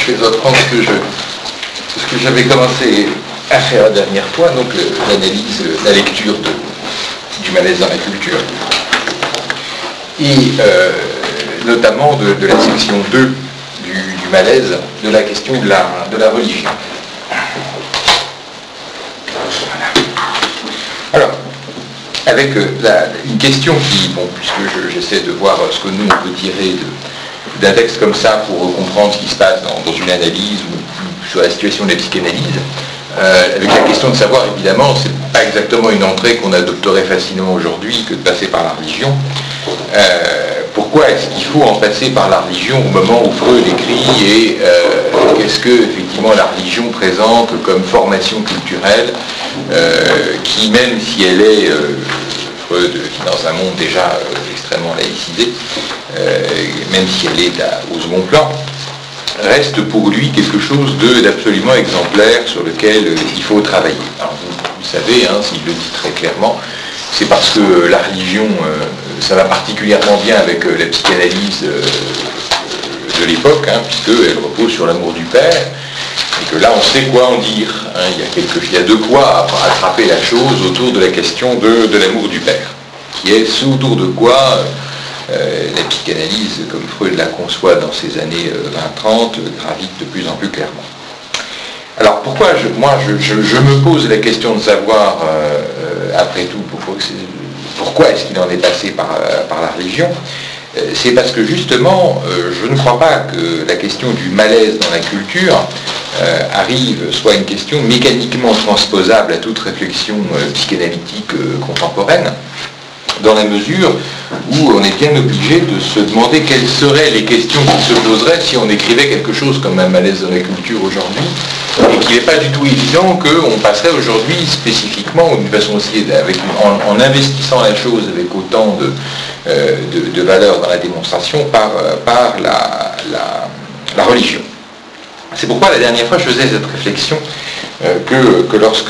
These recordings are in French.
je vais reprendre ce que j'avais commencé à faire la dernière fois, donc l'analyse, la lecture du malaise dans la culture, et notamment de la section 2 du malaise, de la question de la religion. Alors, avec une question qui, bon, puisque j'essaie de voir ce que nous on peut tirer d'un texte comme ça pour comprendre ce qui se passe dans une analyse ou sur la situation de la psychanalyse, avec la question de savoir, évidemment, c'est pas exactement une entrée qu'on adopterait facilement aujourd'hui que de passer par la religion. Pourquoi est-ce qu'il faut en passer par la religion au moment où Freud écrit et qu'est-ce que effectivement la religion présente comme formation culturelle qui, même si elle est Freud qui dans un monde déjà extrêmement laïcisé, même si elle est au second plan, reste pour lui quelque chose d'absolument exemplaire sur lequel il faut travailler. Alors vous savez, hein, s'il le dit très clairement, c'est parce que la religion, ça va particulièrement bien avec la psychanalyse de l'époque, hein, puisqu'elle repose sur l'amour du père, et que là on sait quoi en dire. Hein, il y a de quoi attraper la chose autour de la question de l'amour du père, qui est ce autour de quoi la psychanalyse, comme Freud la conçoit dans ces années 20-30, gravite de plus en plus clairement. Alors pourquoi je me pose la question de savoir, après tout, pourquoi est-ce qu'il en est passé par la religion? C'est parce que justement, je ne crois pas que la question du malaise dans la culture soit une question mécaniquement transposable à toute réflexion psychanalytique contemporaine, dans la mesure où on est bien obligé de se demander quelles seraient les questions qui se poseraient si on écrivait quelque chose comme un malaise dans la culture aujourd'hui, et qu'il n'est pas du tout évident qu'on passerait aujourd'hui spécifiquement, ou d'une façon aussi, en investissant la chose avec autant de valeur dans la démonstration, par la religion. C'est pourquoi la dernière fois je faisais cette réflexion que lorsque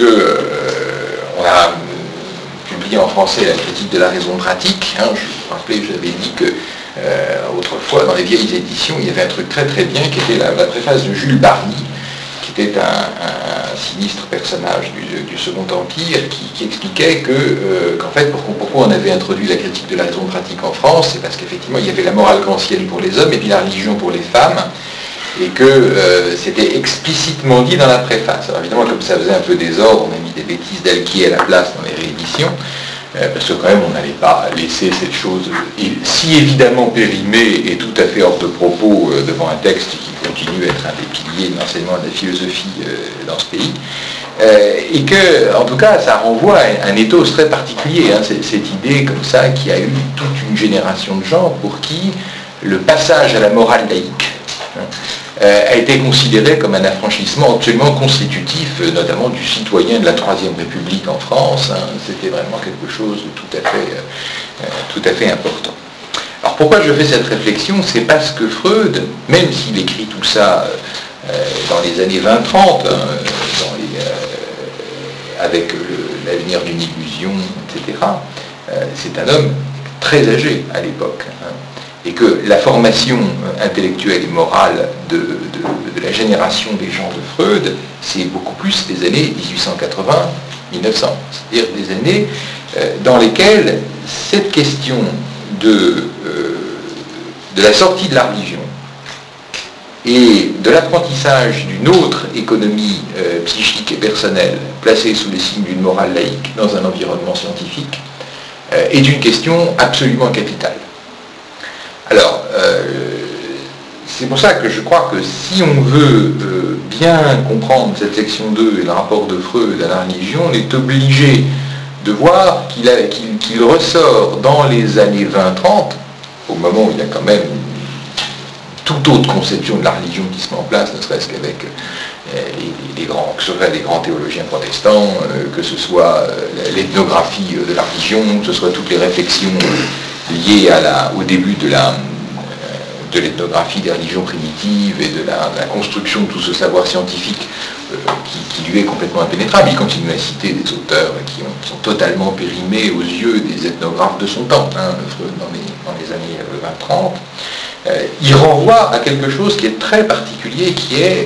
on a publié en français la critique de la raison pratique, hein, je vous rappelais, j'avais dit que autrefois dans les vieilles éditions il y avait un truc très très bien qui était la préface de Jules Barny, qui était un sinistre personnage du Second Empire, qui expliquait qu'en fait pourquoi on avait introduit la critique de la raison pratique en France, c'est parce qu'effectivement il y avait la morale kantienne pour les hommes et puis la religion pour les femmes, et que c'était explicitement dit dans la préface. Alors évidemment, comme ça faisait un peu désordre, on a mis des bêtises d'Alquier à la place dans les rééditions, parce que quand même on n'allait pas laisser cette chose si évidemment périmée et tout à fait hors de propos devant un texte qui continue à être un des piliers de l'enseignement de la philosophie dans ce pays, et que, en tout cas, ça renvoie à un ethos très particulier, hein, cette idée comme ça qui a eu toute une génération de gens pour qui le passage à la morale laïque a été considéré comme un affranchissement absolument constitutif, notamment du citoyen de la Troisième République en France. Hein. C'était vraiment quelque chose de tout à fait important. Alors pourquoi je fais cette réflexion? C'est parce que Freud, même s'il écrit tout ça dans les années 20-30, hein, avec l'avenir d'une illusion, etc., c'est un homme très âgé à l'époque. Hein. Et que la formation intellectuelle et morale de la génération des gens de Freud, c'est beaucoup plus des années 1880-1900. C'est-à-dire des années dans lesquelles cette question de la sortie de la religion et de l'apprentissage d'une autre économie psychique et personnelle placée sous les signes d'une morale laïque dans un environnement scientifique est une question absolument capitale. Alors, c'est pour ça que je crois que si on veut bien comprendre cette section 2 et le rapport de Freud à la religion, on est obligé de voir qu'il ressort dans les années 20-30, au moment où il y a quand même une toute autre conception de la religion qui se met en place, ne serait-ce qu'avec les grands théologiens protestants, que ce soit l'ethnographie de la religion, que ce soit toutes les réflexions liées au début de l'ethnographie des religions primitives et de la construction de tout ce savoir scientifique qui lui est complètement impénétrable. Il continue à citer des auteurs qui sont totalement périmés aux yeux des ethnographes de son temps, hein, dans les années 20-30. il renvoie à quelque chose qui est très particulier, qui est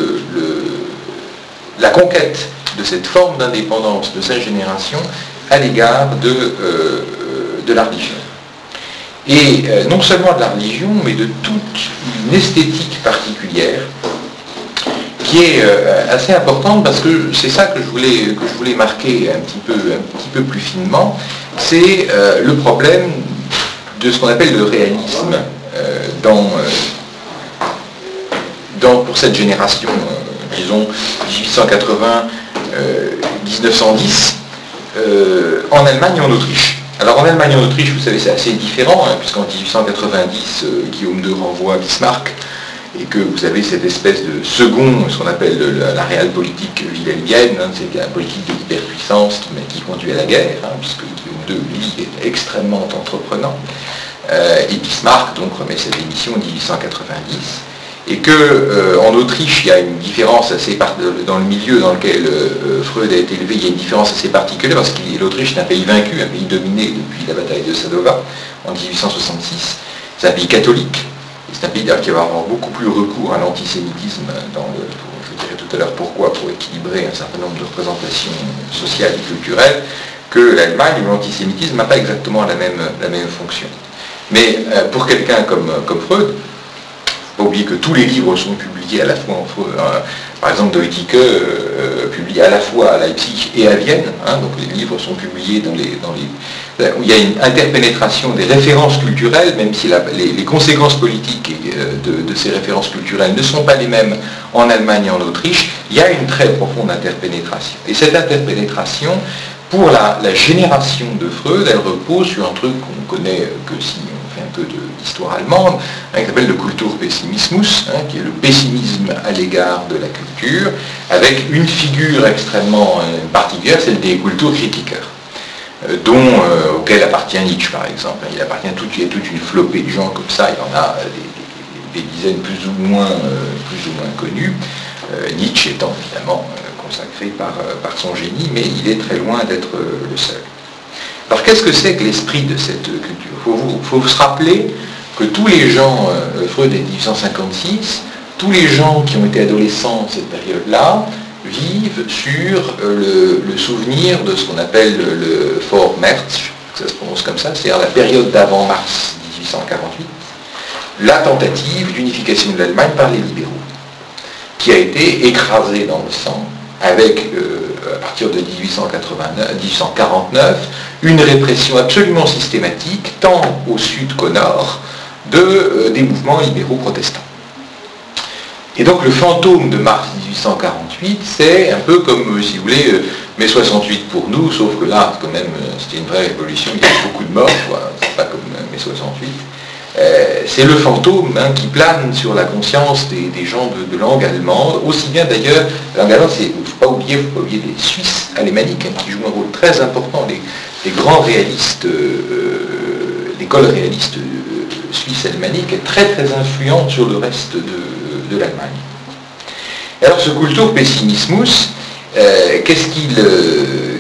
la conquête de cette forme d'indépendance de sa génération à l'égard de la religion. Et non seulement de la religion, mais de toute une esthétique particulière qui est assez importante, parce que c'est ça que je voulais marquer un petit peu plus finement, c'est le problème de ce qu'on appelle le réalisme pour cette génération, disons 1880-1910, en Allemagne et en Autriche. Alors en Allemagne et en Autriche, vous savez, c'est assez différent, puisqu'en 1890, Guillaume II renvoie Bismarck, et que vous avez cette espèce de second, ce qu'on appelle la réelle politique wilhelmienne, c'est la politique de l'hyperpuissance qui conduit à la guerre, puisque Guillaume II, lui, est extrêmement entreprenant. Et Bismarck donc remet sa démission en 1890, et qu'en Autriche, il y a une différence assez dans le milieu dans lequel Freud a été élevé, il y a une différence assez particulière, parce que l'Autriche est un pays vaincu, un pays dominé depuis la bataille de Sadova en 1866. C'est un pays catholique, et c'est un pays qui va avoir beaucoup plus recours à l'antisémitisme, je dirais tout à l'heure pourquoi, pour équilibrer un certain nombre de représentations sociales et culturelles, que l'Allemagne, où l'antisémitisme n'a pas exactement la même fonction. Mais pour quelqu'un comme Freud, il ne faut pas oublier que tous les livres sont publiés à la fois par exemple Deuticke, publié à la fois à Leipzig et à Vienne, donc les livres sont publiés où il y a une interpénétration des références culturelles, même si les conséquences politiques de ces références culturelles ne sont pas les mêmes en Allemagne et en Autriche, il y a une très profonde interpénétration. Et cette interpénétration, pour la génération de Freud, elle repose sur un truc qu'on connaît que si on fait un peu d'histoire allemande, qui s'appelle le Kulturpessimismus, qui est le pessimisme à l'égard de la culture, avec une figure extrêmement particulière, celle des Kulturkritiker, auquel appartient Nietzsche par exemple. Il y a toute une flopée de gens comme ça, il y en a des dizaines plus ou moins connus, Nietzsche étant évidemment consacré par son génie, mais il est très loin d'être le seul. Alors qu'est-ce que c'est que l'esprit de cette culture ? Il faut se rappeler que tous les gens, Freud est 1856, tous les gens qui ont été adolescents à cette période-là vivent sur le souvenir de ce qu'on appelle le Vormärz, ça se prononce comme ça, c'est-à-dire la période d'avant mars 1848, la tentative d'unification de l'Allemagne par les libéraux, qui a été écrasée dans le sang avec, à partir de 1849, une répression absolument systématique, tant au sud qu'au nord, des mouvements libéraux protestants. Et donc le fantôme de mars 1848, c'est un peu comme, si vous voulez, mai 68 pour nous, sauf que là, quand même, c'était une vraie révolution, il y a eu beaucoup de morts, c'est pas comme mai 68. C'est le fantôme qui plane sur la conscience des gens de langue allemande, aussi bien d'ailleurs, la langue allemande, il ne faut pas oublier les Suisses alémaniques, qui jouent un rôle très important, les grands réalistes, l'école réaliste suisse alémanique est très très influente sur le reste de l'Allemagne. Alors ce Kulturpessimismus, qu'est-ce qu'il est ?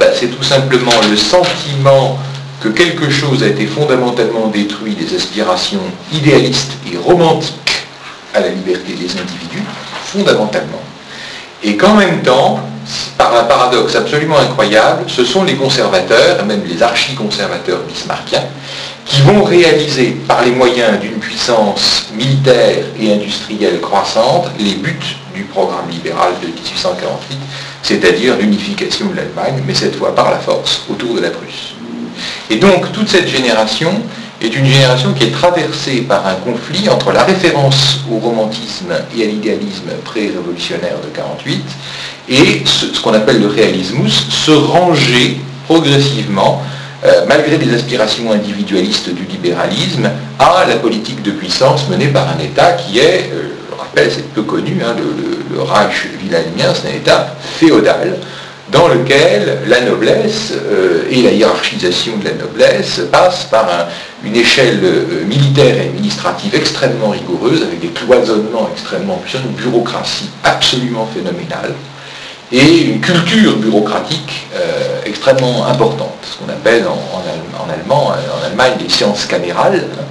C'est tout simplement le sentiment que quelque chose a été fondamentalement détruit des aspirations idéalistes et romantiques à la liberté des individus, fondamentalement, et qu'en même temps, par un paradoxe absolument incroyable, ce sont les conservateurs, même les archi-conservateurs bismarckiens, qui vont réaliser par les moyens d'une puissance militaire et industrielle croissante les buts du programme libéral de 1848, c'est-à-dire l'unification de l'Allemagne, mais cette fois par la force, autour de la Prusse. Et donc toute cette génération est une génération qui est traversée par un conflit entre la référence au romantisme et à l'idéalisme pré-révolutionnaire de 1948 et ce qu'on appelle le réalismus, se ranger progressivement, malgré des aspirations individualistes du libéralisme, à la politique de puissance menée par un État qui est, je le rappelle, c'est peu connu, le Reich wilhelmien, c'est un État féodal, dans lequel la noblesse et la hiérarchisation de la noblesse passent par une échelle militaire et administrative extrêmement rigoureuse, avec des cloisonnements extrêmement puissants, une bureaucratie absolument phénoménale, et une culture bureaucratique extrêmement importante, ce qu'on appelle en allemand, en Allemagne, les sciences camérales,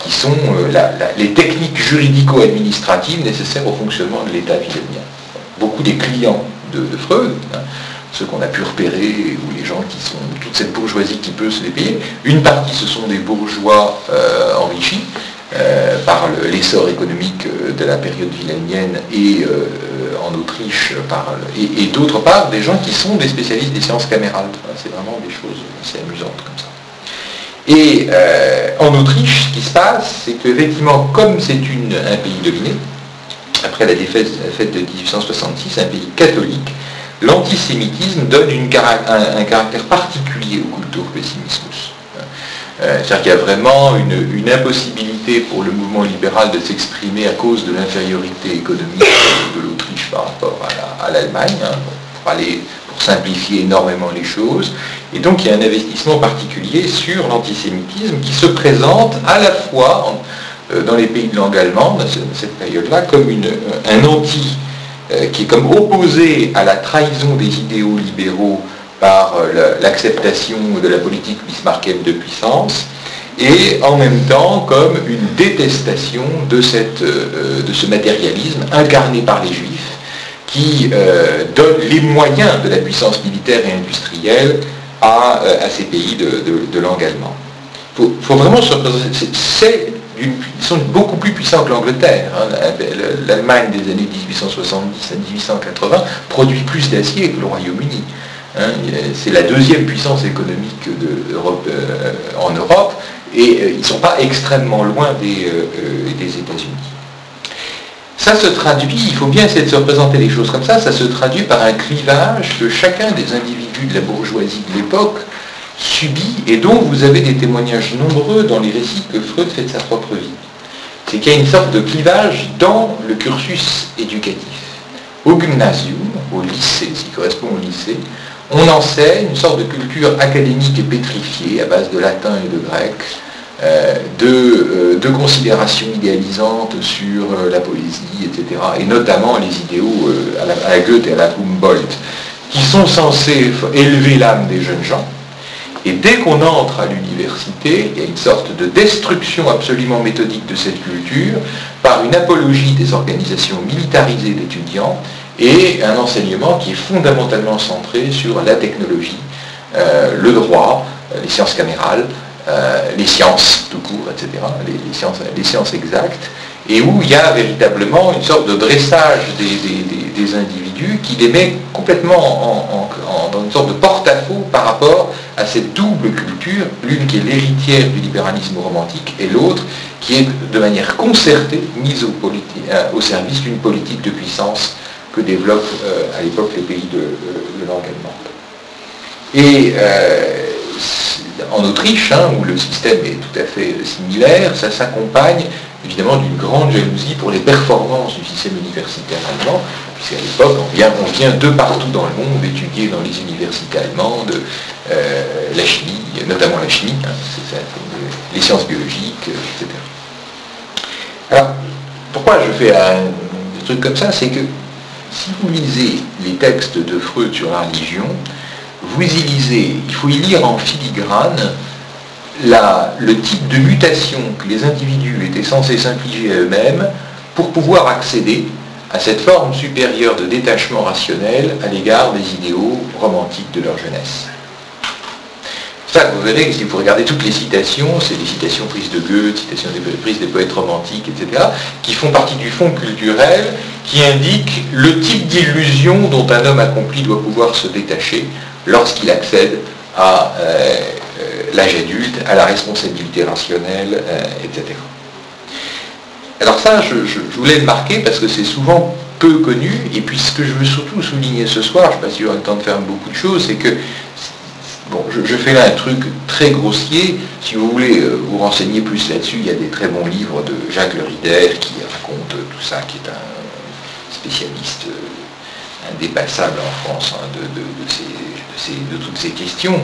qui sont les techniques juridico-administratives nécessaires au fonctionnement de l'État vilainien. Beaucoup des clients de Freud, ceux qu'on a pu repérer, ou les gens qui sont, toute cette bourgeoisie qui peut se les payer, une partie ce sont des bourgeois enrichis par l'essor économique de la période vilainienne et en Autriche, et d'autre part des gens qui sont des spécialistes des sciences camérales. C'est vraiment des choses assez amusantes comme ça. Et en Autriche, ce qui se passe, c'est qu'effectivement, comme c'est un pays dominé, après la défaite de 1866, un pays catholique, l'antisémitisme donne un caractère particulier au cultus pessimismus. C'est-à-dire qu'il y a vraiment une impossibilité pour le mouvement libéral de s'exprimer à cause de l'infériorité économique de l'Autriche par rapport à l'Allemagne, pour simplifier énormément les choses. Et donc il y a un investissement particulier sur l'antisémitisme qui se présente à la fois dans les pays de langue allemande, à cette période-là, comme un anti qui est comme opposé à la trahison des idéaux libéraux par l'acceptation de la politique bismarckienne de puissance, et en même temps comme une détestation de ce matérialisme incarné par les Juifs, qui donne les moyens de la puissance militaire et industrielle à ces pays de langue allemande. Il faut vraiment se représenter. Ils sont beaucoup plus puissants que l'Angleterre. L'Allemagne des années 1870 à 1880 produit plus d'acier que le Royaume-Uni. C'est la deuxième puissance économique en Europe, et ils ne sont pas extrêmement loin des États-Unis. Ça se traduit, il faut bien essayer de se représenter les choses comme ça se traduit par un clivage que chacun des individus de la bourgeoisie de l'époque subit, et dont vous avez des témoignages nombreux dans les récits que Freud fait de sa propre vie. C'est qu'il y a une sorte de clivage dans le cursus éducatif. Au gymnasium, au lycée, ce qui correspond au lycée, on enseigne une sorte de culture académique et pétrifiée à base de latin et de grec, de considérations idéalisantes sur la poésie, etc., et notamment les idéaux à la Goethe et à la Humboldt, qui sont censés élever l'âme des jeunes gens. Et dès qu'on entre à l'université, il y a une sorte de destruction absolument méthodique de cette culture par une apologie des organisations militarisées d'étudiants et un enseignement qui est fondamentalement centré sur la technologie, le droit, les sciences camérales, les sciences tout court, etc., les sciences exactes, et où il y a véritablement une sorte de dressage des individus qui les met complètement dans une sorte de porte-à-faux par rapport à cette double culture, l'une qui est l'héritière du libéralisme romantique et l'autre qui est de manière concertée mise au service d'une politique de puissance que développent à l'époque les pays de langue allemande. Et en Autriche, où le système est tout à fait similaire, ça s'accompagne évidemment d'une grande jalousie pour les performances du système universitaire allemand, puisqu'à l'époque, on vient de partout dans le monde étudier dans les universités allemandes la chimie, notamment la chimie, les sciences biologiques, etc. Alors, pourquoi je fais un truc comme ça, c'est que si vous lisez les textes de Freud sur la religion, il faut y lire en filigrane le type de mutation que les individus étaient censés s'infliger à eux-mêmes pour pouvoir accéder à cette forme supérieure de détachement rationnel à l'égard des idéaux romantiques de leur jeunesse. Ça, vous verrez que si vous regardez toutes les citations, c'est des citations prises de Goethe, citations prises des poètes romantiques, etc., qui font partie du fond culturel, qui indiquent le type d'illusion dont un homme accompli doit pouvoir se détacher lorsqu'il accède à l'âge adulte, à la responsabilité rationnelle, etc. Alors ça, je voulais le marquer parce que c'est souvent peu connu, et puis ce que je veux surtout souligner ce soir, je ne sais pas s'il y aura le temps de faire beaucoup de choses, c'est que, bon, je fais là un truc très grossier, si vous voulez vous renseigner plus là-dessus, il y a des très bons livres de Jacques Le Rider qui raconte tout ça, qui est un spécialiste indépassable en France de toutes ces questions.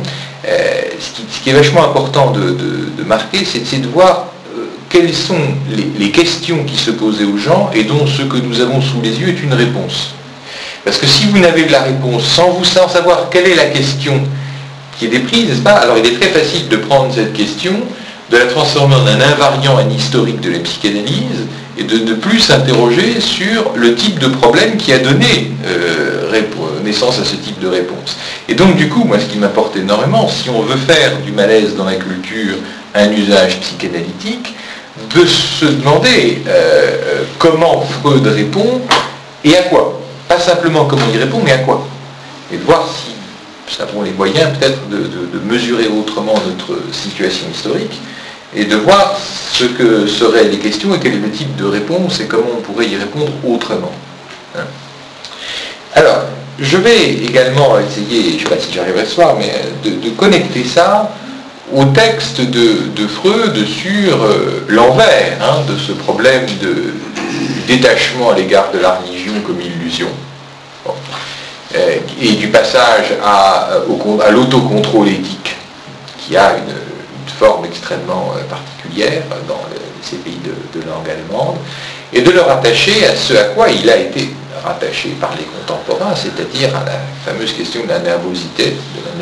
Ce qui est vachement important de marquer, c'est de voir quelles sont les questions qui se posaient aux gens et dont ce que nous avons sous les yeux est une réponse. Parce que si vous n'avez la réponse sans savoir quelle est la question qui est déprise, n'est-ce pas? Alors il est très facile de prendre cette question, de la transformer en un invariant anhistorique de la psychanalyse, et de ne plus s'interroger sur le type de problème qui a donné naissance à ce type de réponse. Et donc du coup, moi ce qui m'importe énormément, si on veut faire du malaise dans la culture un usage psychanalytique, de se demander comment Freud répond et à quoi. Pas simplement comment il répond, mais à quoi. Et de voir si nous avons les moyens peut-être de mesurer autrement notre situation historique, et de voir ce que seraient les questions et quel est le type de réponse et comment on pourrait y répondre autrement. Hein. Alors, je vais également essayer, je ne sais pas si j'arriverai ce soir, mais de connecter ça au texte de Freud sur l'envers de ce problème de détachement à l'égard de la religion comme illusion. Bon. Et du passage à l'autocontrôle éthique, qui a une forme extrêmement particulière dans ces pays de langue allemande, et de le rattacher à ce à quoi il a été rattaché par les contemporains, c'est-à-dire à la fameuse question de la nervosité,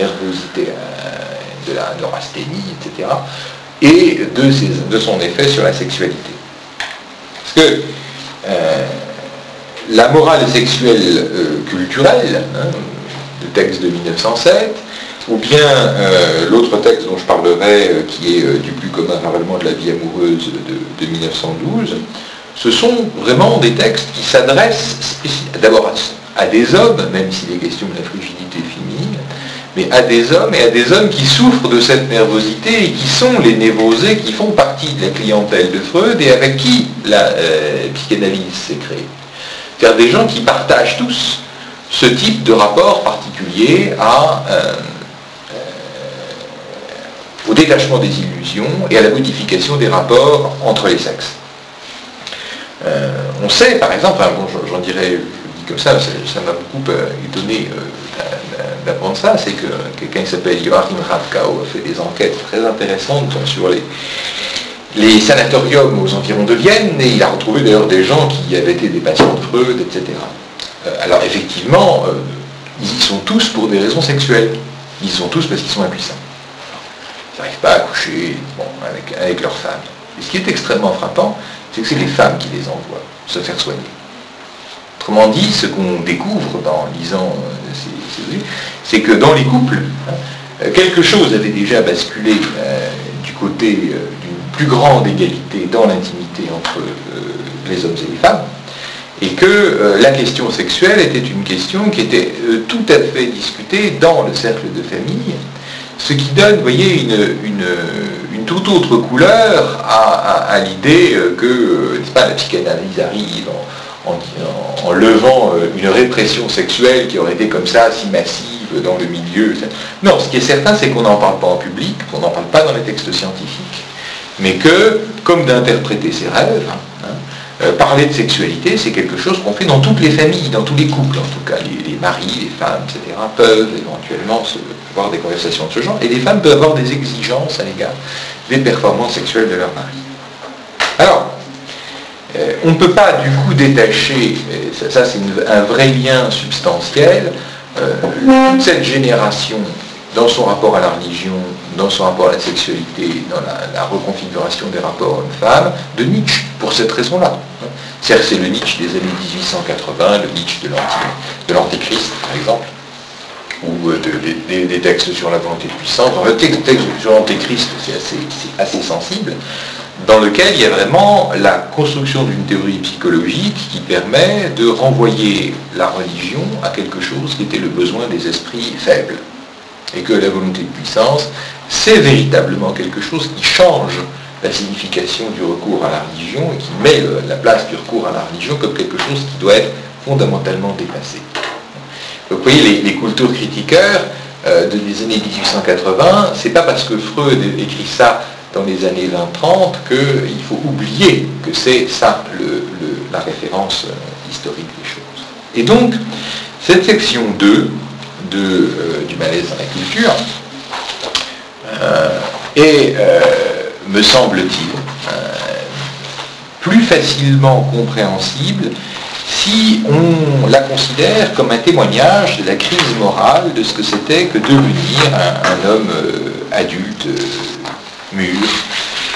de la neurasthénie, etc., et de son effet sur la sexualité. Parce que la morale sexuelle culturelle, le texte de 1907, ou bien l'autre texte dont je parlerai, qui est du plus commun parlement de la vie amoureuse de 1912, ce sont vraiment des textes qui s'adressent d'abord à des hommes, même s'il est question de la frigidité féminine, mais à des hommes et à des hommes qui souffrent de cette nervosité et qui sont les névrosés, qui font partie de la clientèle de Freud et avec qui la psychanalyse s'est créée. C'est-à-dire des gens qui partagent tous ce type de rapport particulier au détachement des illusions et à la modification des rapports entre les sexes. On sait, par exemple, j'en dirais, je dis comme ça m'a beaucoup étonné d'apprendre ça, c'est que quelqu'un qui s'appelle Joachim Radkau a fait des enquêtes très intéressantes sur les sanatoriums aux environs de Vienne, et il a retrouvé d'ailleurs des gens qui avaient été des patients de Freud, etc. Alors effectivement, ils y sont tous pour des raisons sexuelles. Ils y sont tous parce qu'ils sont impuissants. Ils n'arrivent pas à coucher avec leurs femmes. Et ce qui est extrêmement frappant, c'est que c'est les femmes qui les envoient se faire soigner. Autrement dit, ce qu'on découvre en lisant ces livres, c'est que dans les couples, quelque chose avait déjà basculé du côté d'une plus grande égalité dans l'intimité entre les hommes et les femmes, et que la question sexuelle était une question qui était tout à fait discutée dans le cercle de famille, ce qui donne, vous voyez, une toute autre couleur à l'idée que, n'est-ce pas, la psychanalyse arrive en levant une répression sexuelle qui aurait été comme ça, si massive dans le milieu. Non, ce qui est certain, c'est qu'on n'en parle pas en public, qu'on n'en parle pas dans les textes scientifiques, mais que, comme d'interpréter ses rêves, parler de sexualité, c'est quelque chose qu'on fait dans toutes les familles, dans tous les couples, en tout cas, les maris, les femmes, etc., peuvent éventuellement avoir des conversations de ce genre, et les femmes peuvent avoir des exigences à l'égard des performances sexuelles de leur mari. Alors, on ne peut pas du coup détacher, ça c'est un vrai lien substantiel, toute cette génération dans son rapport à la religion, dans son rapport à la sexualité, dans la reconfiguration des rapports hommes-femmes, de Nietzsche, pour cette raison-là. C'est-à-dire que c'est le Nietzsche des années 1880, le Nietzsche de l'Antéchrist, par exemple, ou des textes sur la volonté de puissance. Dans le texte sur l'Antéchrist, c'est assez sensible, dans lequel il y a vraiment la construction d'une théorie psychologique qui permet de renvoyer la religion à quelque chose qui était le besoin des esprits faibles. Et que la volonté de puissance, c'est véritablement quelque chose qui change la signification du recours à la religion et qui met la place du recours à la religion comme quelque chose qui doit être fondamentalement dépassé. Donc, vous voyez, les culturkritiker des années 1880, c'est pas parce que Freud écrit ça dans les années 20-30 qu'il faut oublier que c'est ça la référence historique des choses. Et donc, cette section 2 du malaise dans la culture est, me semble-t-il, plus facilement compréhensible si on la considère comme un témoignage de la crise morale de ce que c'était que devenir un homme adulte, mûr,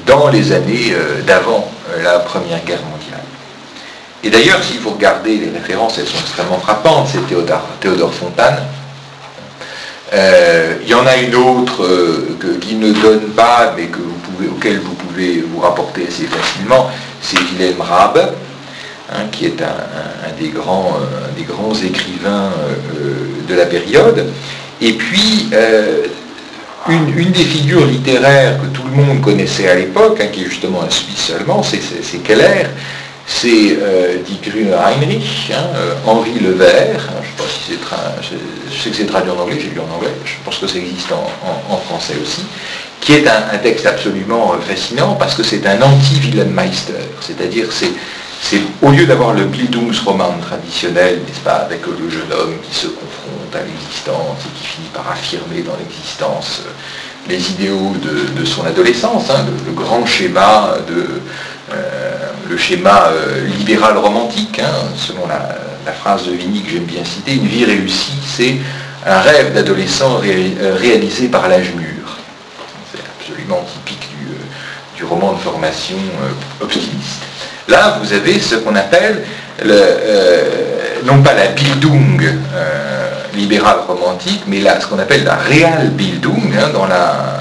dans les années d'avant la Première Guerre mondiale. Et d'ailleurs, si vous regardez les références, elles sont extrêmement frappantes. C'est Théodore Fontane. Il y en a une autre qui ne donne pas, mais auquel vous pouvez vous rapporter assez facilement, c'est Wilhelm Raabe, qui est un des grands écrivains de la période. Et puis, une des figures littéraires que tout le monde connaissait à l'époque, qui est justement un Suisse allemand, c'est Keller, c'est Die Grüne Heinrich, Henri Le Vert, je ne sais pas si c'est je sais que c'est traduit en anglais, j'ai lu en anglais, je pense que ça existe en français aussi, qui est un texte absolument fascinant parce que c'est un anti-Wilhelmeister, c'est-à-dire c'est au lieu d'avoir le Bildungsroman traditionnel, n'est-ce pas, avec le jeune homme qui se confronte à l'existence et qui finit par affirmer dans l'existence les idéaux de son adolescence, le grand schéma le schéma libéral romantique, selon la phrase de Vigny que j'aime bien citer, une vie réussie, c'est un rêve d'adolescent réalisé par l'âge mûr. C'est absolument typique du roman de formation optimiste. Là, vous avez ce qu'on appelle, non pas la Bildung libérale romantique, mais là, ce qu'on appelle la Realbildung, dans la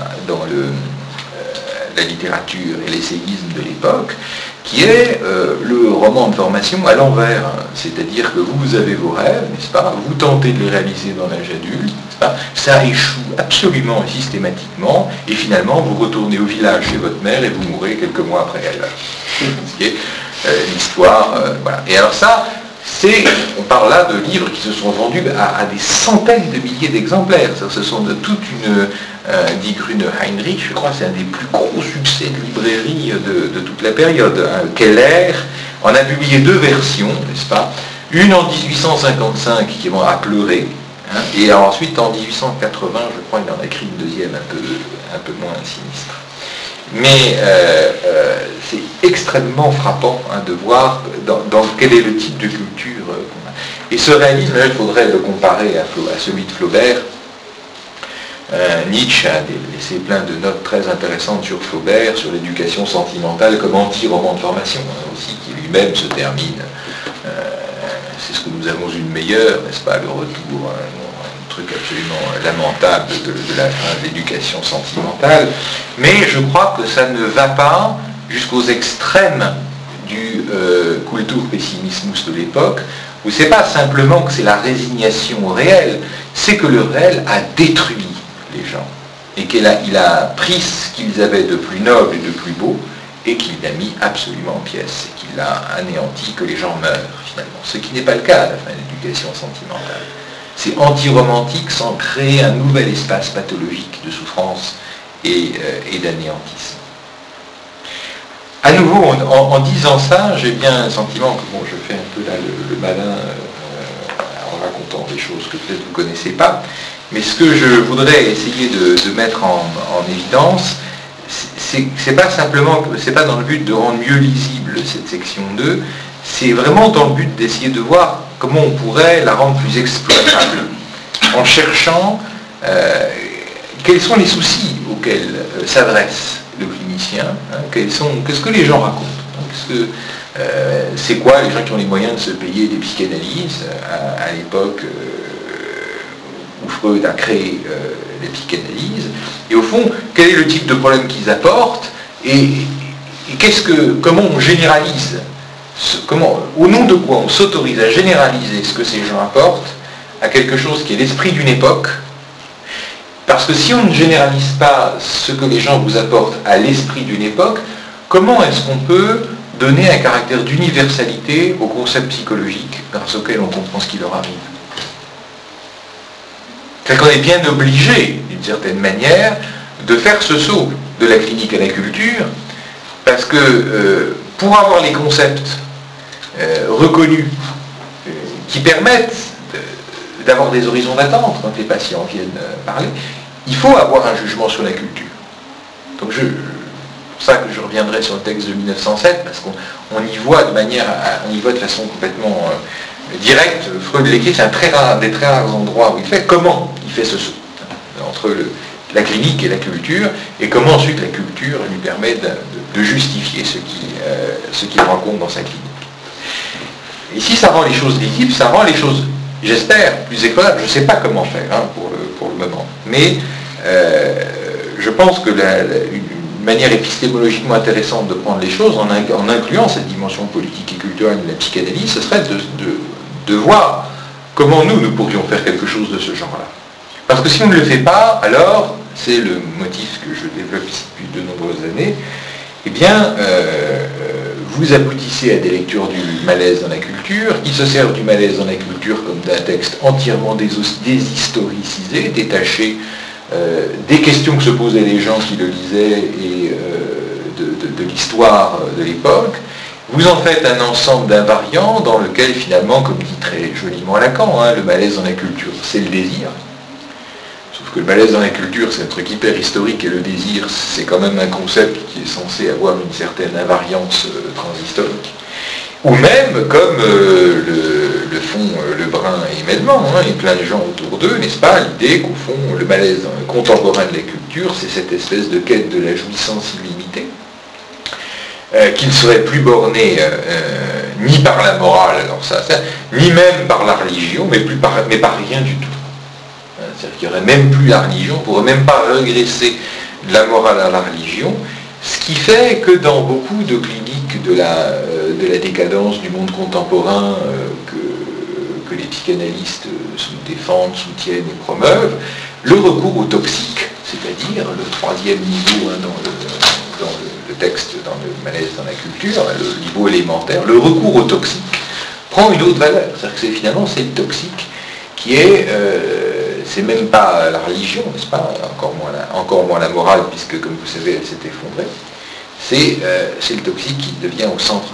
littérature et l'essayisme de l'époque, qui est le roman de formation à l'envers. C'est-à-dire que vous avez vos rêves, n'est-ce pas, vous tentez de les réaliser dans l'âge adulte, n'est-ce pas, ça échoue absolument et systématiquement, et finalement vous retournez au village chez votre mère et vous mourrez quelques mois après elle. Ce qui est l'histoire, voilà. Et alors ça, on parle là de livres qui se sont vendus à des centaines de milliers d'exemplaires. Ce sont de toute une Die Grüne Heinrich, je crois que c'est un des plus gros succès de librairie de toute la période. Keller en a publié 2 versions, n'est-ce pas? Une en 1855 qui est à pleurer, et ensuite en 1880, je crois, il en a écrit une deuxième un peu moins sinistre. Mais c'est extrêmement frappant de voir dans quel est le type de culture qu'on a. Et ce réalisme, il faudrait le comparer à celui de Flaubert. Nietzsche a laissé plein de notes très intéressantes sur Flaubert, sur l'éducation sentimentale comme anti-roman de formation, aussi, qui lui-même se termine. C'est ce que nous avons une meilleure, n'est-ce pas, le retour, un truc absolument lamentable de la fin de l'éducation sentimentale. Mais je crois que ça ne va pas jusqu'aux extrêmes du Kulturpessimismus de l'époque, où c'est pas simplement que c'est la résignation au réel, c'est que le réel a détruit les gens, et qu'il a pris ce qu'ils avaient de plus noble et de plus beau, et qu'il l'a mis absolument en pièces, et qu'il l'a anéanti, que les gens meurent finalement. Ce qui n'est pas le cas à la fin de l'éducation sentimentale. C'est anti-romantique sans créer un nouvel espace pathologique de souffrance et d'anéantisme. À nouveau, en disant ça, j'ai bien un sentiment que je fais un peu là le malin en racontant des choses que peut-être vous ne connaissez pas, mais ce que je voudrais essayer de mettre en évidence, c'est pas simplement, c'est pas dans le but de rendre mieux lisible cette section 2, c'est vraiment dans le but d'essayer de voir comment on pourrait la rendre plus exploitable, en cherchant quels sont les soucis auxquels s'adresse le clinicien, qu'est-ce que les gens racontent, c'est quoi les gens qui ont les moyens de se payer des psychanalyses à l'époque où Freud a créé les psychanalyses, et au fond, quel est le type de problème qu'ils apportent, et comment on généralise, au nom de quoi on s'autorise à généraliser ce que ces gens apportent à quelque chose qui est l'esprit d'une époque, parce que si on ne généralise pas ce que les gens vous apportent à l'esprit d'une époque, comment est-ce qu'on peut donner un caractère d'universalité aux concepts psychologiques grâce auxquels on comprend ce qui leur arrive? C'est qu'on est bien obligé, d'une certaine manière, de faire ce saut de la clinique à la culture, parce que pour avoir les concepts reconnus qui permettent d'avoir des horizons d'attente quand les patients viennent parler, il faut avoir un jugement sur la culture. Donc c'est pour ça que je reviendrai sur le texte de 1907, parce qu'on y voit de façon complètement directe. Freud l'écrit, c'est un des très rares endroits où il fait comment il fait ce saut entre la clinique et la culture, et comment ensuite la culture lui permet de de justifier ce qu'il rencontre dans sa clinique. Et si ça rend les choses lisibles, ça rend les choses, j'espère, plus éclairables. Je ne sais pas comment faire pour le moment. Mais je pense que une manière épistémologiquement intéressante de prendre les choses, en incluant cette dimension politique et culturelle de la psychanalyse, ce serait de voir comment nous pourrions faire quelque chose de ce genre-là. Parce que si on ne le fait pas, alors, c'est le motif que je développe ici depuis de nombreuses années, eh bien, vous aboutissez à des lectures du malaise dans la culture, qui se servent du malaise dans la culture comme d'un texte entièrement déshistoricisé, détaché des questions que se posaient les gens qui le lisaient et de l'histoire de l'époque. Vous en faites un ensemble d'invariants dans lequel finalement, comme dit très joliment Lacan, le malaise dans la culture, c'est le désir. Sauf que le malaise dans la culture, c'est un truc hyper historique et le désir, c'est quand même un concept qui est censé avoir une certaine invariance transhistorique. Ou même, comme le font Lebrun et Melman, et plein de gens autour d'eux, n'est-ce pas, l'idée qu'au fond, le malaise contemporain de la culture, c'est cette espèce de quête de la jouissance illimitée, qui ne serait plus bornée ni par la morale, alors ni même par la religion, mais par rien du tout. C'est-à-dire qu'il n'y aurait même plus la religion, on ne pourrait même pas régresser de la morale à la religion, ce qui fait que dans beaucoup de cliniques de la décadence du monde contemporain que les psychanalystes défendent, soutiennent et promeuvent, le recours au toxique, c'est-à-dire le troisième niveau dans le texte, dans le malaise dans la culture, le niveau élémentaire, le recours au toxique prend une autre valeur. C'est-à-dire que finalement c'est le toxique qui est... c'est même pas la religion, n'est-ce pas, encore moins la morale, puisque, comme vous savez, elle s'est effondrée. C'est le toxique qui devient au centre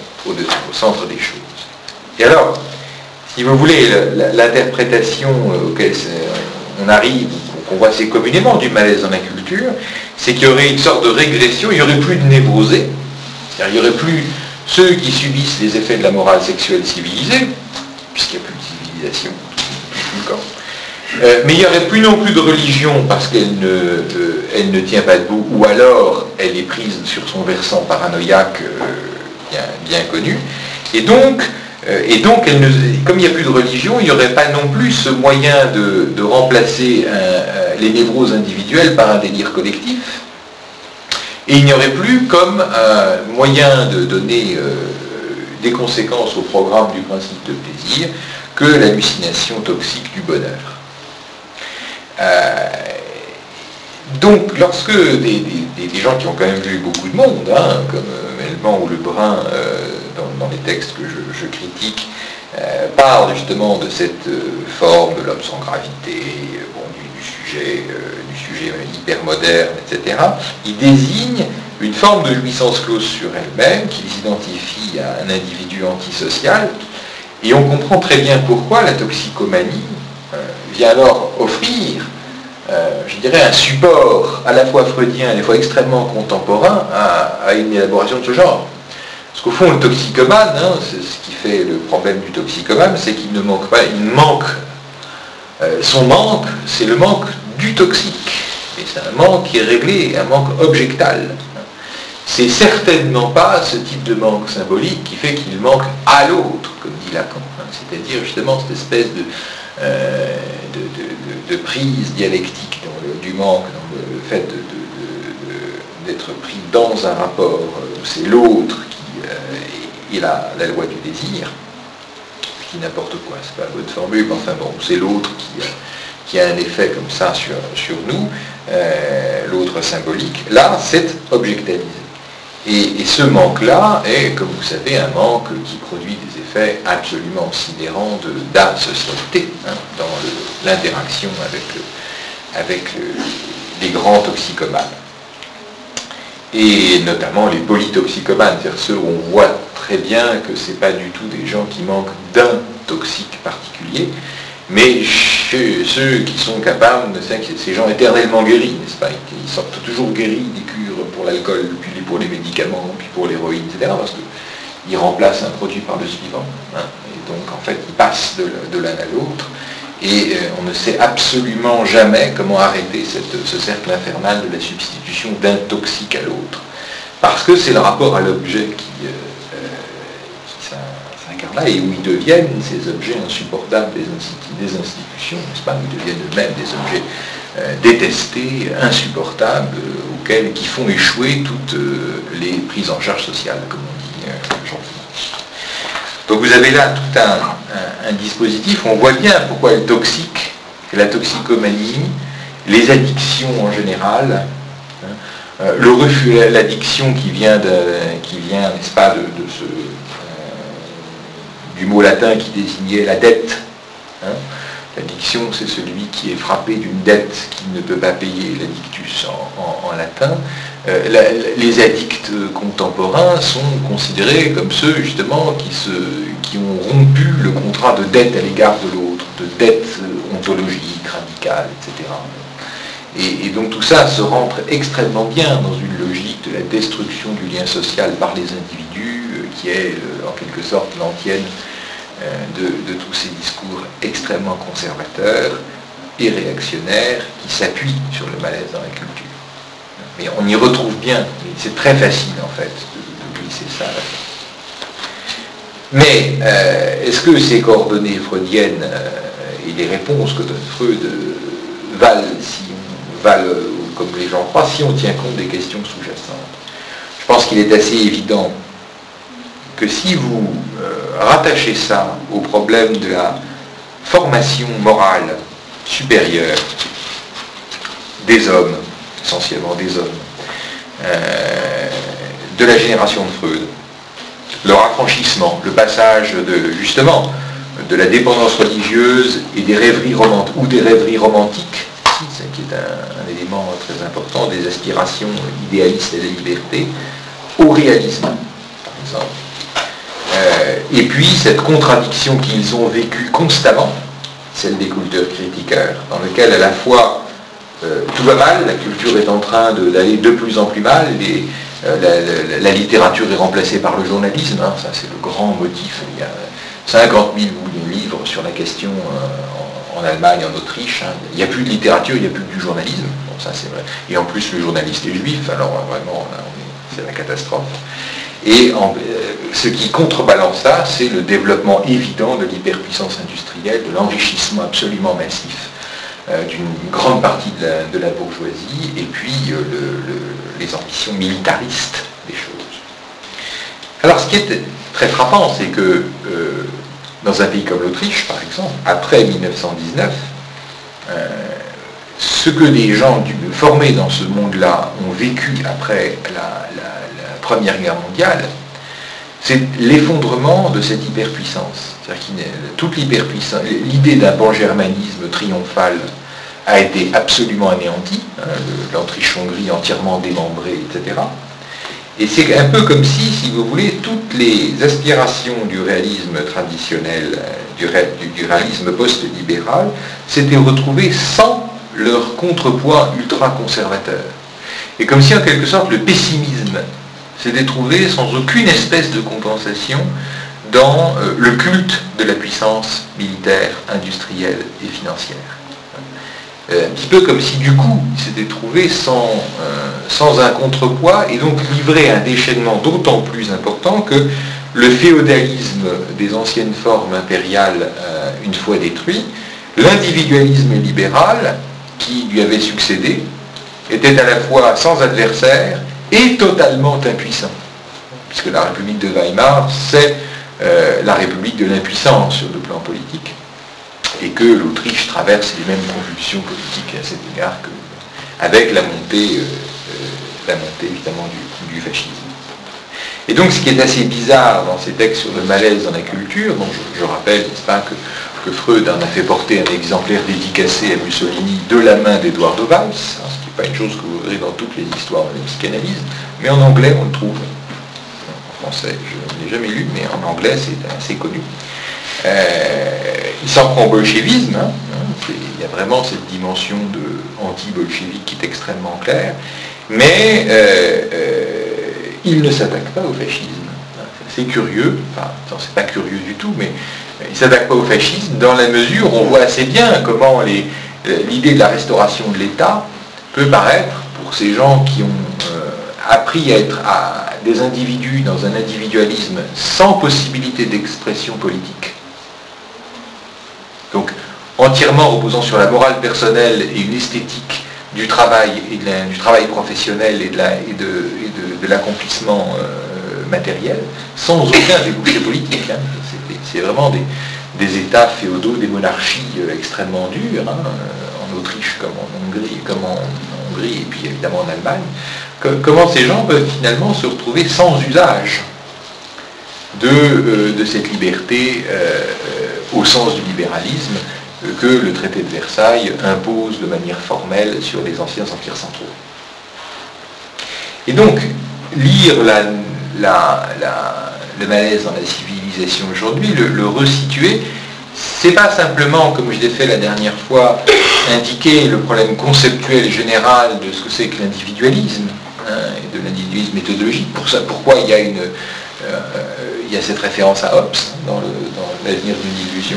des choses. Et alors, si vous voulez, l'interprétation auquel on arrive, qu'on voit assez communément du malaise dans la culture, c'est qu'il y aurait une sorte de régression, il n'y aurait plus de névrosés, c'est-à-dire il n'y aurait plus ceux qui subissent les effets de la morale sexuelle civilisée, puisqu'il n'y a plus de civilisation, plus le camp. Mais il n'y aurait plus non plus de religion parce qu'elle ne tient pas debout, ou alors elle est prise sur son versant paranoïaque bien connu. Et donc comme il n'y a plus de religion, il n'y aurait pas non plus ce moyen de remplacer les névroses individuelles par un délire collectif. Et il n'y aurait plus comme moyen de donner des conséquences au programme du principe de plaisir que l'hallucination toxique du bonheur. Donc, lorsque des gens qui ont quand même vu beaucoup de monde, comme Melman ou Lebrun, dans les textes que je critique, parlent justement de cette forme de l'homme sans gravité, du sujet hypermoderne, etc., ils désignent une forme de jouissance close sur elle-même, qui les identifie à un individu antisocial, et on comprend très bien pourquoi la toxicomanie vient alors offrir, je dirais, un support à la fois freudien et à la fois extrêmement contemporain à une élaboration de ce genre. Parce qu'au fond, le toxicomane, c'est ce qui fait le problème du toxicomane, c'est qu'il ne manque pas, son manque, c'est le manque du toxique. Et c'est un manque qui est réglé, un manque objectal. C'est certainement pas ce type de manque symbolique qui fait qu'il manque à l'autre, comme dit Lacan. C'est-à-dire justement cette espèce de prise dialectique du manque, dans le fait d'être pris dans un rapport où c'est l'autre qui est la loi du désir, qui n'importe quoi, c'est pas la bonne formule, mais enfin bon, c'est l'autre qui a un effet comme ça sur nous, l'autre symbolique. Là, c'est objectalisé. Et ce manque-là est, comme vous savez, un manque qui produit des effets absolument sidérants d'asocialité dans l'interaction avec les grands toxicomanes. Et notamment les polytoxicomanes, c'est-à-dire ceux où on voit très bien que ce n'est pas du tout des gens qui manquent d'un toxique particulier, mais ceux qui sont capables, ces gens éternellement guéris, n'est-ce pas, ils sortent toujours guéris des cures pour l'alcool, puis pour les médicaments, puis pour l'héroïne, etc., parce qu'ils remplacent un produit par le suivant. Et donc, en fait, ils passent de l'un à l'autre, et on ne sait absolument jamais comment arrêter ce cercle infernal de la substitution d'un toxique à l'autre. parce que c'est le rapport à l'objet qui s'incarne là, et où ils deviennent ces objets insupportables des institutions, n'est-ce pas, ils deviennent eux-mêmes des objets détestés, insupportables, qui font échouer toutes les prises en charge sociales, comme on dit gentiment. Donc vous avez là tout un dispositif, on voit bien pourquoi elle est toxique, la toxicomanie, les addictions en général, le refus, l'addiction qui vient, n'est-ce pas, du mot latin qui désignait la dette. L'addiction, c'est celui qui est frappé d'une dette qu'il ne peut pas payer, l'addictus en latin. Les addicts contemporains sont considérés comme ceux, justement, qui ont rompu le contrat de dette à l'égard de l'autre, de dette ontologique, radicale, etc. Et donc tout ça se rentre extrêmement bien dans une logique de la destruction du lien social par les individus, qui est en quelque sorte l'antienne de tous ces discours extrêmement conservateurs et réactionnaires qui s'appuient sur le malaise dans la culture. Mais on y retrouve bien, c'est très facile en fait de glisser ça là. Mais est-ce que ces coordonnées freudiennes et les réponses que donne Freud valent, comme les gens croient, si on tient compte des questions sous-jacentes? Je pense qu'il est assez évident que si vous rattachez ça au problème de la formation morale supérieure des hommes, essentiellement des hommes, de la génération de Freud, leur affranchissement, le passage justement de la dépendance religieuse et des rêveries romantiques, ou des rêveries romantiques, qui est un élément très important, des aspirations idéalistes à la liberté, au réalisme, par exemple. Et puis cette contradiction qu'ils ont vécue constamment, celle des culteurs-critiqueurs, dans lequel à la fois tout va mal, la culture est en train d'aller de plus en plus mal, la littérature est remplacée par le journalisme, ça c'est le grand motif. Il y a 50 000 livres sur la question en Allemagne, en Autriche. Il n'y a plus de littérature, il n'y a plus que du journalisme. Bon, ça c'est vrai. Et en plus le journaliste est juif, alors vraiment là, c'est la catastrophe. Et ce qui contrebalance ça, c'est le développement évident de l'hyperpuissance industrielle, de l'enrichissement absolument massif d'une grande partie de la bourgeoisie, et puis les ambitions militaristes des choses. Alors ce qui est très frappant, c'est que dans un pays comme l'Autriche, par exemple, après 1919, ce que des gens formés dans ce monde-là ont vécu après la Première Guerre mondiale, c'est l'effondrement de cette hyperpuissance. C'est-à-dire toute l'hyperpuissance, l'idée d'un pan-germanisme triomphal a été absolument anéantie, l'Autriche-Hongrie entièrement démembrée, etc. Et c'est un peu comme si vous voulez, toutes les aspirations du réalisme traditionnel, du réalisme post-libéral, s'étaient retrouvées sans leur contrepoids ultra-conservateur. Et comme si en quelque sorte le pessimisme s'était trouvé sans aucune espèce de compensation dans le culte de la puissance militaire, industrielle et financière. Un petit peu comme si du coup il s'était trouvé sans un contrepoids et donc livré à un déchaînement d'autant plus important que le féodalisme des anciennes formes impériales une fois détruit, l'individualisme libéral qui lui avait succédé était à la fois sans adversaire et totalement impuissant. Puisque la République de Weimar, c'est la République de l'impuissance sur le plan politique, et que l'Autriche traverse les mêmes convulsions politiques à cet égard avec la montée évidemment du fascisme. Et donc ce qui est assez bizarre dans ces textes sur le malaise dans la culture, dont je rappelle, n'est-ce pas, que Freud en a fait porter un exemplaire dédicacé à Mussolini de la main d'Eduardo Weiss, ce qui n'est pas une chose que vous verrez dans toutes les histoires de la psychanalyse, mais en anglais on le trouve. En français, je ne l'ai jamais lu, mais en anglais c'est assez connu. Il s'en prend au bolchevisme, il y a vraiment cette dimension de anti-bolchevique qui est extrêmement claire, mais il ne s'attaque pas au fascisme. C'est curieux, enfin, c'est pas curieux du tout, mais il ne s'attaque pas au fascisme dans la mesure où on voit assez bien comment l'idée de la restauration de l'État peut paraître, pour ces gens qui ont appris à être des individus dans un individualisme sans possibilité d'expression politique, donc entièrement reposant sur la morale personnelle et une esthétique du travail et du travail professionnel et de l'accomplissement matériel, sans aucun débouché politique. Hein. C'est vraiment des États féodaux, des monarchies extrêmement dures, hein, en Autriche comme en Hongrie, et puis évidemment en Allemagne. Comment ces gens peuvent finalement se retrouver sans usage de cette liberté au sens du libéralisme que le traité de Versailles impose de manière formelle sur les anciens empires centraux. Et donc, lire le malaise dans la civilisation aujourd'hui, le resituer, c'est pas simplement, comme je l'ai fait la dernière fois, indiquer le problème conceptuel général de ce que c'est que l'individualisme, hein, et de l'individualisme méthodologique. Pourquoi il y a cette référence à Hobbes dans l'avenir d'une illusion.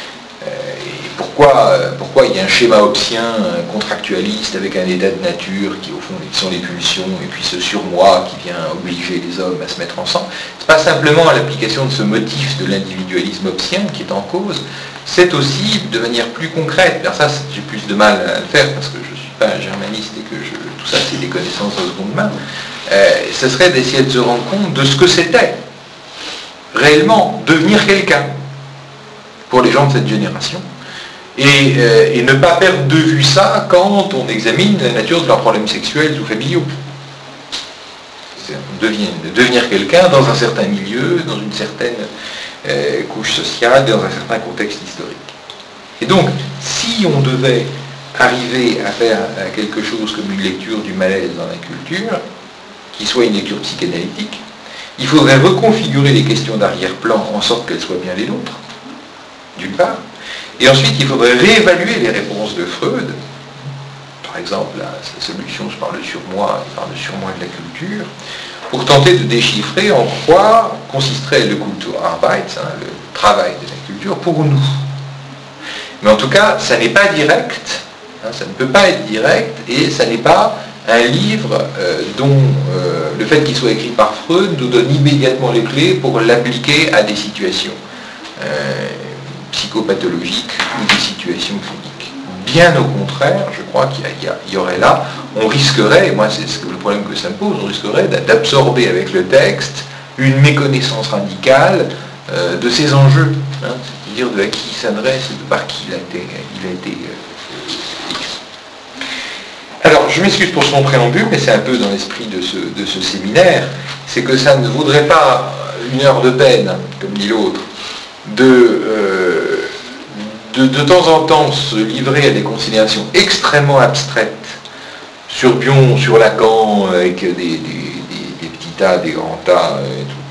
Pourquoi il y a un schéma hobbesien contractualiste avec un état de nature qui au fond sont les pulsions et puis ce surmoi qui vient obliger les hommes à se mettre ensemble. C'est pas simplement à l'application de ce motif de l'individualisme hobbesien qui est en cause, c'est aussi de manière plus concrète. Alors ça, j'ai plus de mal à le faire parce que je ne suis pas un germaniste et que tout ça c'est des connaissances de seconde main. Ce serait d'essayer de se rendre compte de ce que c'était réellement devenir quelqu'un pour les gens de cette génération. Et ne pas perdre de vue ça quand on examine la nature de leurs problèmes sexuels ou familiaux. Devenir quelqu'un dans un certain milieu, dans une certaine couche sociale, dans un certain contexte historique. Et donc, si on devait arriver à faire quelque chose comme une lecture du malaise dans la culture, qui soit une lecture psychanalytique, il faudrait reconfigurer les questions d'arrière-plan en sorte qu'elles soient bien les nôtres, d'une part. Et ensuite, il faudrait réévaluer les réponses de Freud. Par exemple, sa solution, je parle de surmoi, il parle de surmoi de la culture, pour tenter de déchiffrer en quoi consisterait le Kulturarbeit, le travail de la culture, pour nous. Mais en tout cas, ça n'est pas direct, ça ne peut pas être direct, et ça n'est pas un livre dont le fait qu'il soit écrit par Freud nous donne immédiatement les clés pour l'appliquer à des situations psychopathologiques ou des situations cliniques. Bien au contraire, je crois qu'il y aurait là, on risquerait, et moi c'est le problème que ça me pose, on risquerait d'absorber avec le texte une méconnaissance radicale de ces enjeux, hein, c'est-à-dire de à qui il s'adresse et de par qui il a été écrit. Alors, je m'excuse pour son préambule, mais c'est un peu dans l'esprit de ce séminaire, c'est que ça ne vaudrait pas une heure de peine, comme dit l'autre, de temps en temps se livrer à des considérations extrêmement abstraites sur Bion, sur Lacan, avec des petits tas, des grands tas,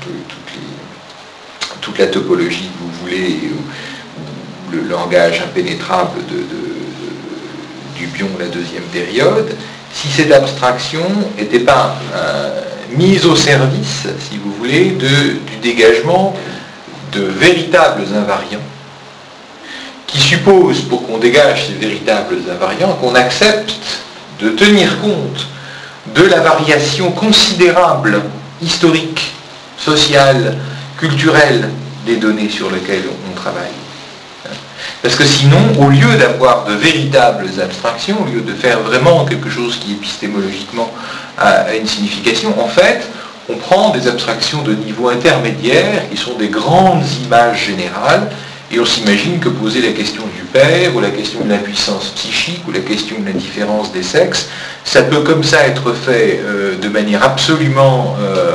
toute la topologie que vous voulez, ou le langage impénétrable du Bion, la deuxième période, si cette abstraction n'était pas mise au service, si vous voulez, du dégagement de véritables invariants, qui suppose, pour qu'on dégage ces véritables invariants, qu'on accepte de tenir compte de la variation considérable, historique, sociale, culturelle, des données sur lesquelles on travaille. Parce que sinon, au lieu d'avoir de véritables abstractions, au lieu de faire vraiment quelque chose qui épistémologiquement a une signification, en fait, on prend des abstractions de niveau intermédiaire, qui sont des grandes images générales, et on s'imagine que poser la question du père, ou la question de l'impuissance psychique, ou la question de la différence des sexes, ça peut comme ça être fait de manière absolument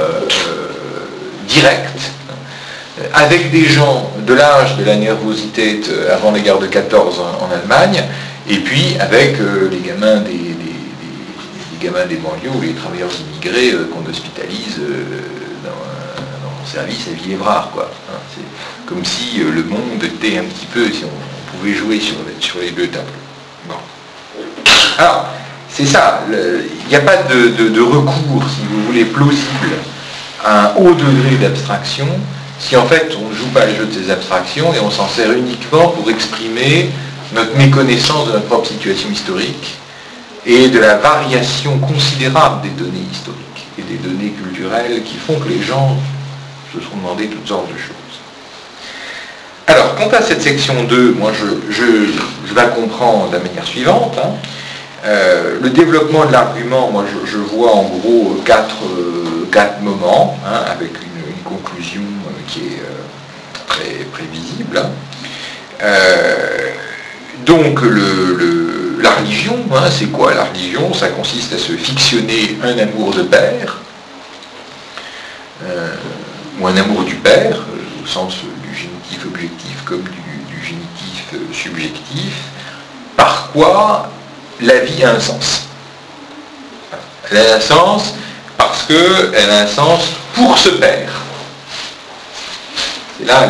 directe, avec des gens de l'âge de la nervosité avant la guerre de 14 en Allemagne, et puis avec les gamins des banlieues ou les travailleurs immigrés qu'on hospitalise dans le service à Villévrard, quoi. C'est comme si le monde était un petit peu, si on pouvait jouer sur les deux tableaux. Bon. Alors, c'est ça, il n'y a pas de recours, si vous voulez, plausible à un haut degré d'abstraction, si en fait on ne joue pas le jeu de ces abstractions et on s'en sert uniquement pour exprimer notre méconnaissance de notre propre situation historique et de la variation considérable des données historiques. et des données culturelles qui font que les gens se sont demandé toutes sortes de choses. Alors, quant à cette section 2, moi je la comprends de la manière suivante. Le développement de l'argument, moi je vois en gros quatre moments, avec une conclusion qui est très prévisible. Donc la religion, c'est quoi la religion? Ça consiste à se fictionner un amour de père, ou un amour du père, au sens du génitif objectif comme du génitif subjectif, par quoi la vie a un sens. Elle a un sens parce qu'elle a un sens pour ce père. C'est là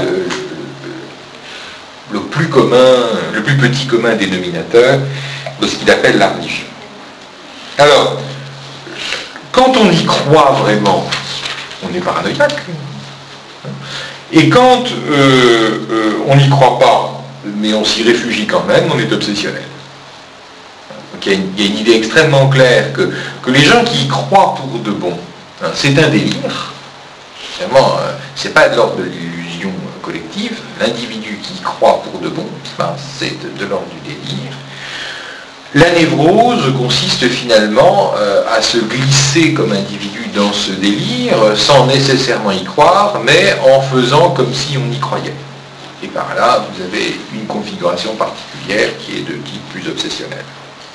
le plus petit commun dénominateur de ce qu'il appelle la religion. Alors, quand on y croit vraiment, on est paranoïaque. Et quand on n'y croit pas, mais on s'y réfugie quand même, on est obsessionnel. Donc il y a une idée extrêmement claire que les gens qui y croient pour de bon, c'est un délire. Vraiment, c'est pas de l'ordre de l'illusion collective. L'individu qui y croit pour de bon, c'est de l'ordre du délire. La névrose consiste finalement à se glisser comme individu dans ce délire sans nécessairement y croire, mais en faisant comme si on y croyait. Et par là, vous avez une configuration particulière qui est de type plus obsessionnel.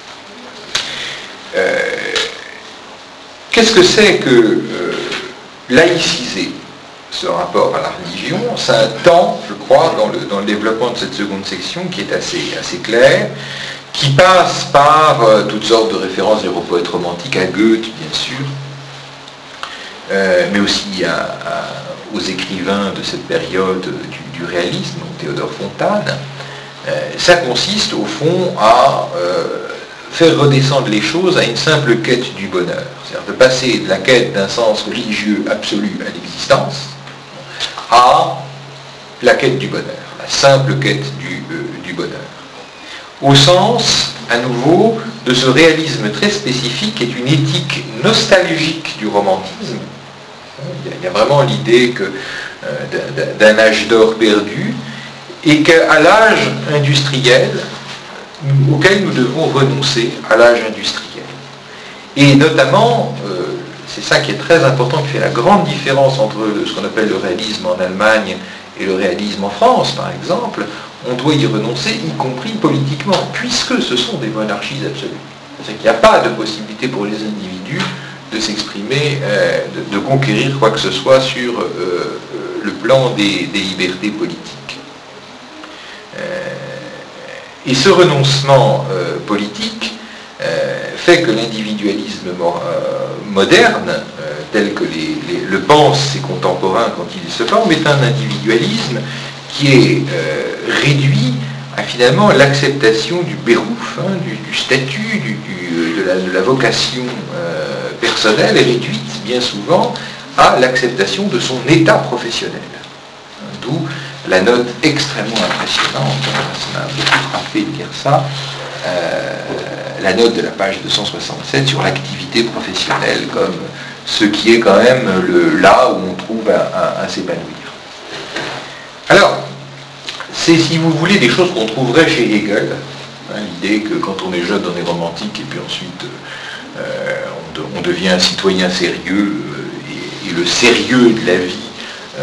Qu'est-ce que c'est que laïciser ce rapport à la religion? C'est un temps, je crois, dans le développement de cette seconde section qui est assez clair, qui passe par toutes sortes de références aux poètes romantiques, à Goethe bien sûr, mais aussi aux écrivains de cette période du réalisme, Théodore Fontane. Ça consiste au fond à faire redescendre les choses à une simple quête du bonheur, c'est-à-dire de passer de la quête d'un sens religieux absolu à l'existence à la quête du bonheur, la simple quête du bonheur. Au sens, à nouveau, de ce réalisme très spécifique qui est une éthique nostalgique du romantisme. Il y a vraiment l'idée d'un âge d'or perdu, et qu'à l'âge industriel, auquel nous devons renoncer, à l'âge industriel. Et notamment, c'est ça qui est très important, qui fait la grande différence entre ce qu'on appelle le réalisme en Allemagne et le réalisme en France, par exemple. On doit y renoncer, y compris politiquement, puisque ce sont des monarchies absolues. C'est-à-dire qu'il n'y a pas de possibilité pour les individus de s'exprimer, de conquérir quoi que ce soit sur le plan des libertés politiques. Et ce renoncement politique fait que l'individualisme moderne, tel que le pensent ses contemporains quand ils se forment, est un individualisme qui est réduit à finalement l'acceptation du bérouf, du statut, de la vocation personnelle, est réduite bien souvent à l'acceptation de son état professionnel. D'où la note extrêmement impressionnante, ça m'a beaucoup frappé de lire ça, la note de la page 267 sur l'activité professionnelle comme ce qui est quand même là où on trouve à s'épanouir. Alors, c'est, si vous voulez, des choses qu'on trouverait chez Hegel, l'idée que quand on est jeune, on est romantique, et puis ensuite on devient un citoyen sérieux, et le sérieux de la vie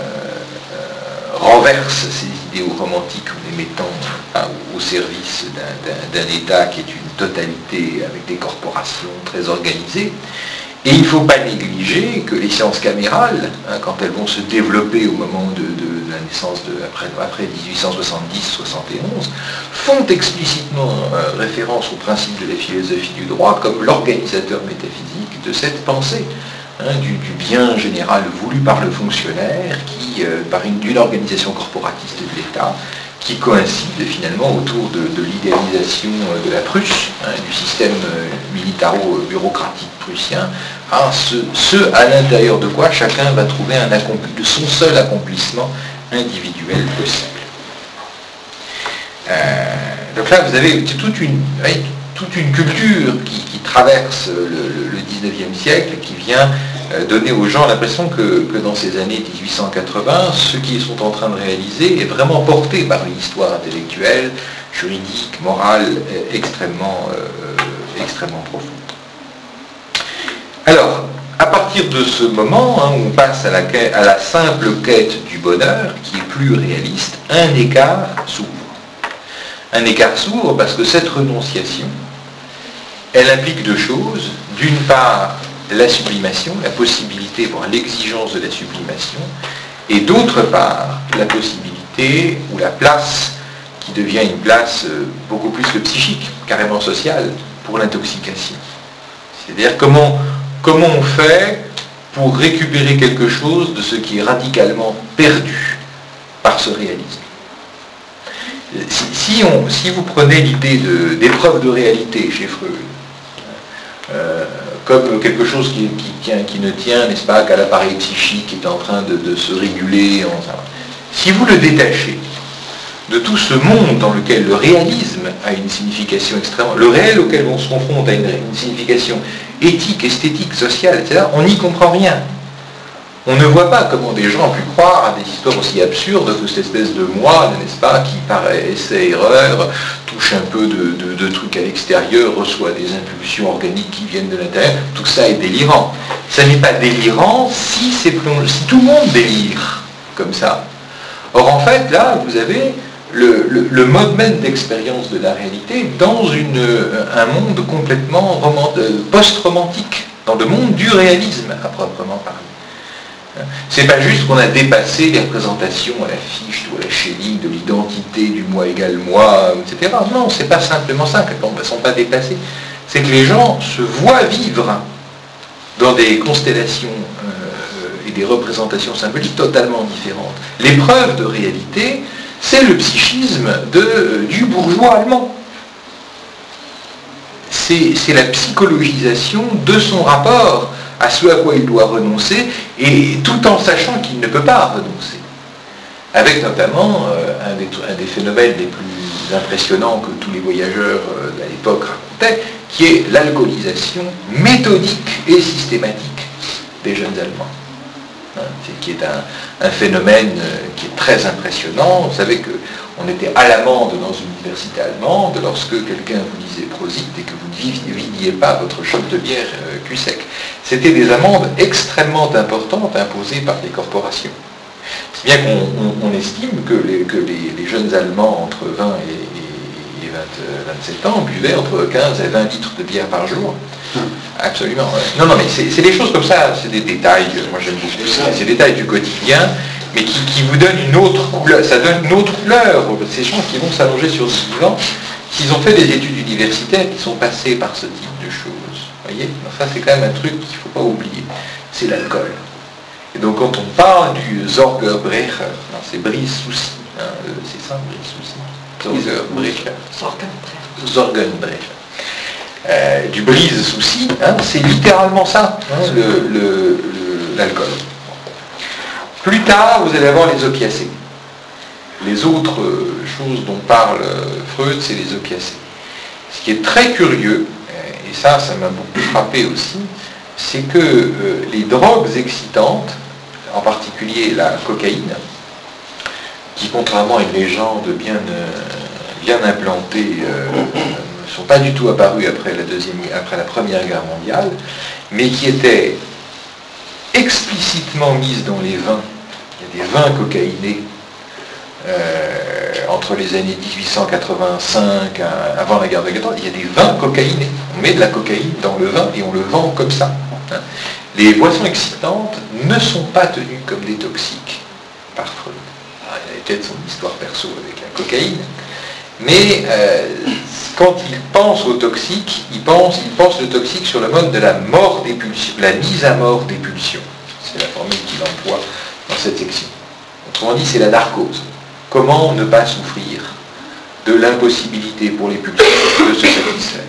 renverse ces idéaux romantiques en les mettant au service d'un État qui est une totalité avec des corporations très organisées. Et il ne faut pas négliger que les sciences camérales, quand elles vont se développer au moment de la naissance après 1870-71, font explicitement référence au principe de la philosophie du droit comme l'organisateur métaphysique de cette pensée, du bien général voulu par le fonctionnaire, qui, par d'une organisation corporatiste de l'État, qui coïncide finalement autour de l'idéalisation de la Prusse, du système militaro-bureaucratique prussien, à à l'intérieur de quoi chacun va trouver de son seul accomplissement individuel possible. Donc là, vous avez toute une toute une culture qui traverse le 19e siècle, qui vient donner aux gens l'impression que dans ces années 1880, ce qu'ils sont en train de réaliser est vraiment porté par une histoire intellectuelle, juridique, morale, extrêmement profonde. Alors, à partir de ce moment, où on passe à la simple quête du bonheur, qui est plus réaliste, un écart s'ouvre. Un écart s'ouvre parce que cette renonciation, elle implique deux choses. D'une part, la sublimation, la possibilité, voire l'exigence de la sublimation, et d'autre part, la possibilité ou la place qui devient une place beaucoup plus que psychique, carrément sociale, pour l'intoxication. C'est-à-dire comment on fait pour récupérer quelque chose de ce qui est radicalement perdu par ce réalisme. Si vous prenez l'idée d'épreuve de réalité chez Freud, comme quelque chose qui ne tient, n'est-ce pas, qu'à l'appareil psychique qui est en train de se réguler, si vous le détachez de tout ce monde dans lequel le réalisme a une signification extrêmement... Le réel auquel on se confronte a une signification éthique, esthétique, sociale, etc., on n'y comprend rien. On ne voit pas comment des gens ont pu croire à des histoires aussi absurdes que cette espèce de moi, n'est-ce pas, qui par essai-erreur touche un peu de trucs à l'extérieur, reçoit des impulsions organiques qui viennent de l'intérieur. Tout ça est délirant. Ça n'est pas délirant si tout le monde délire comme ça. Or en fait, là, vous avez le mode même d'expérience de la réalité dans un monde complètement post-romantique, dans le monde du réalisme à proprement parler. C'est pas juste qu'on a dépassé les représentations à la Fichte ou à la Schelling de l'identité du moi égale moi, etc. Non, c'est pas simplement ça, qu'elles ne sont pas dépassées. C'est que les gens se voient vivre dans des constellations et des représentations symboliques totalement différentes. L'épreuve de réalité, c'est le psychisme du bourgeois allemand. C'est la psychologisation de son rapport à ce à quoi il doit renoncer, et tout en sachant qu'il ne peut pas renoncer. Avec notamment un des phénomènes les plus impressionnants que tous les voyageurs à l'époque racontaient, qui est l'alcoolisation méthodique et systématique des jeunes Allemands. Qui est un phénomène qui est très impressionnant. Vous savez qu'on était à l'amende dans une université allemande lorsque quelqu'un vous disait Prosit et que vous ne vidiez pas votre chope de bière cul sec. C'était des amendes extrêmement importantes imposées par les corporations. Si bien qu'on estime que les jeunes Allemands entre 20 et 27 ans buvaient entre 15 et 20 litres de bière par jour. Absolument. Ouais. Non, mais c'est des choses comme ça, c'est des détails, moi j'aime beaucoup ça, c'est des détails du quotidien, mais qui vous donnent une autre couleur, ça donne une autre couleur. Ces gens qui vont s'allonger sur ce divan, s'ils ont fait des études universitaires, qui sont passés par ce type de choses. Vous voyez, ça c'est quand même un truc qu'il ne faut pas oublier, c'est l'alcool. Et donc quand on parle du Sorgebrecher, c'est Brice Soucy, c'est ça, Brice Soucy, Sorgenbrecher. Du brise souci, c'est littéralement ça, l'alcool. Plus tard, vous allez avoir les opiacés. Les autres choses dont parle Freud, c'est les opiacés. Ce qui est très curieux, et ça m'a beaucoup frappé aussi, c'est que les drogues excitantes, en particulier la cocaïne, qui contrairement à une légende bien implantée, ne sont pas du tout apparus après la Première Guerre mondiale, mais qui étaient explicitement mises dans les vins. Il y a des vins cocaïnés entre les années 1885 avant la guerre de 14, il y a des vins cocaïnés. On met de la cocaïne dans le vin et on le vend comme ça. Les boissons excitantes ne sont pas tenues comme des toxiques par Freud. Alors, il avait peut-être son histoire perso avec la cocaïne, mais quand il pense au toxique, il pense le toxique sur le mode de la mort des pulsions, la mise à mort des pulsions. C'est la formule qu'il emploie dans cette section. Autrement dit, c'est la narcose. Comment ne pas souffrir de l'impossibilité pour les pulsions de se satisfaire.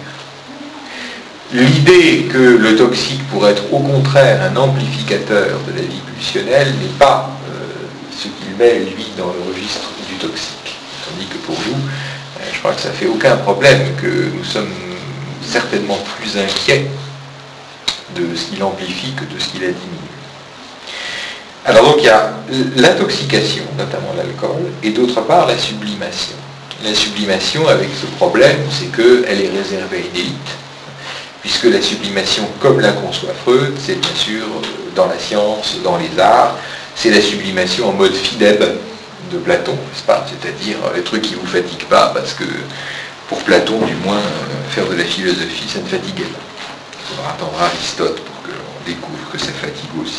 L'idée que le toxique pourrait être au contraire un amplificateur de la vie pulsionnelle n'est pas ce qu'il met, lui, dans le registre du toxique. Tandis que pour vous, je crois que ça ne fait aucun problème que nous sommes certainement plus inquiet de ce qu'il amplifie que de ce qu'il atténue. Alors donc il y a l'intoxication, notamment l'alcool, et d'autre part la sublimation. La sublimation avec ce problème, c'est qu'elle est réservée à une élite, puisque la sublimation, comme la conçoit Freud, c'est bien sûr dans la science, dans les arts, c'est la sublimation en mode Phidèbe de Platon, n'est-ce pas? C'est-à-dire les trucs qui ne vous fatiguent pas, parce que pour Platon, du moins, faire de la philosophie, ça ne fatiguait pas. Il faudra attendre Aristote pour qu'on découvre que ça fatigue aussi.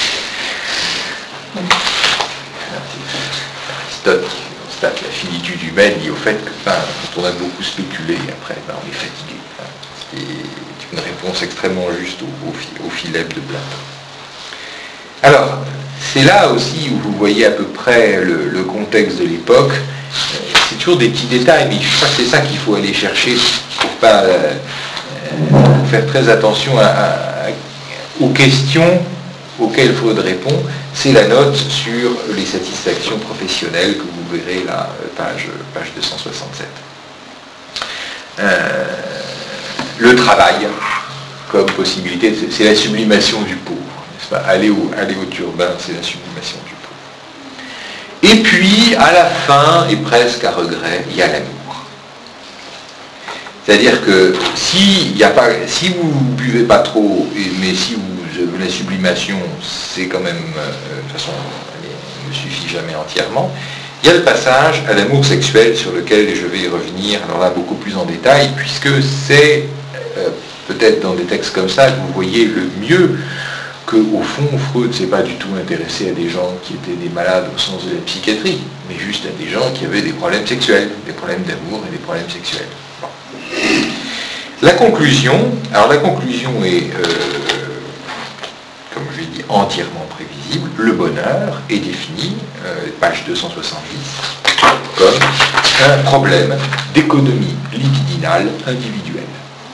Aristote qui constate la finitude humaine liée au fait que quand on a beaucoup spéculé, après on est fatigué. C'est une réponse extrêmement juste au Philèbe de Platon. Alors, c'est là aussi où vous voyez à peu près le contexte de l'époque. C'est toujours des petits détails, mais je crois que c'est ça qu'il faut aller chercher pour ne pas faire très attention aux questions auxquelles Freud répond. C'est la note sur les satisfactions professionnelles que vous verrez là, page 267. Le travail comme possibilité, c'est la sublimation du pauvre, n'est-ce pas? Aller au turbin, c'est la sublimation du pauvre. Et puis, à la fin, et presque à regret, il y a l'amour. C'est-à-dire que si vous ne buvez pas trop, mais si la sublimation, c'est quand même, de toute façon, elle ne suffit jamais entièrement, il y a le passage à l'amour sexuel sur lequel je vais y revenir, alors là beaucoup plus en détail, puisque c'est peut-être dans des textes comme ça que vous voyez le mieux qu'au fond, Freud ne s'est pas du tout intéressé à des gens qui étaient des malades au sens de la psychiatrie, mais juste à des gens qui avaient des problèmes sexuels, des problèmes d'amour et des problèmes sexuels. Bon. La conclusion est, comme je l'ai dit, entièrement prévisible. Le bonheur est défini, page 270, comme un problème d'économie libidinale individuelle.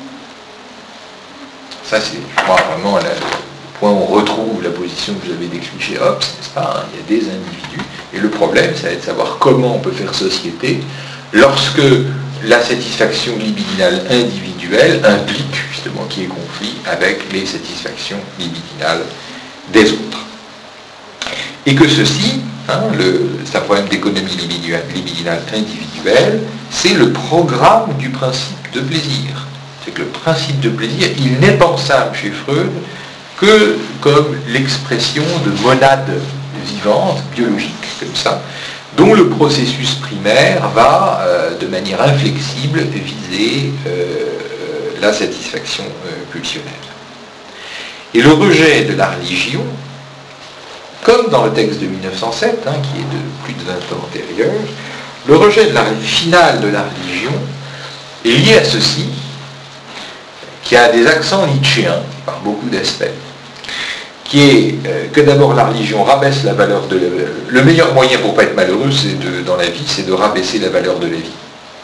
Ça, c'est, je crois, vraiment le point où on retrouve la position que j'avais décrite chez Hobbes, n'est-ce pas? Il y a des individus, et le problème, ça va être de savoir comment on peut faire société lorsque la satisfaction libidinale individuelle implique, justement, qu'il y ait conflit avec les satisfactions libidinales des autres. Et que ceci, c'est un problème d'économie libidinale individuelle, c'est le programme du principe de plaisir. C'est que le principe de plaisir, il n'est pensable chez Freud que comme l'expression de monades vivantes, biologiques, comme ça, dont le processus primaire va, de manière inflexible, viser la satisfaction pulsionnelle. Et le rejet de la religion, comme dans le texte de 1907, qui est de plus de 20 ans antérieur, le rejet final de la religion est lié à ceci, qui a des accents nietzschéens, par beaucoup d'aspects, qui est que d'abord la religion rabaisse la valeur de la vie. Le meilleur moyen pour ne pas être malheureux dans la vie, c'est de rabaisser la valeur de la vie.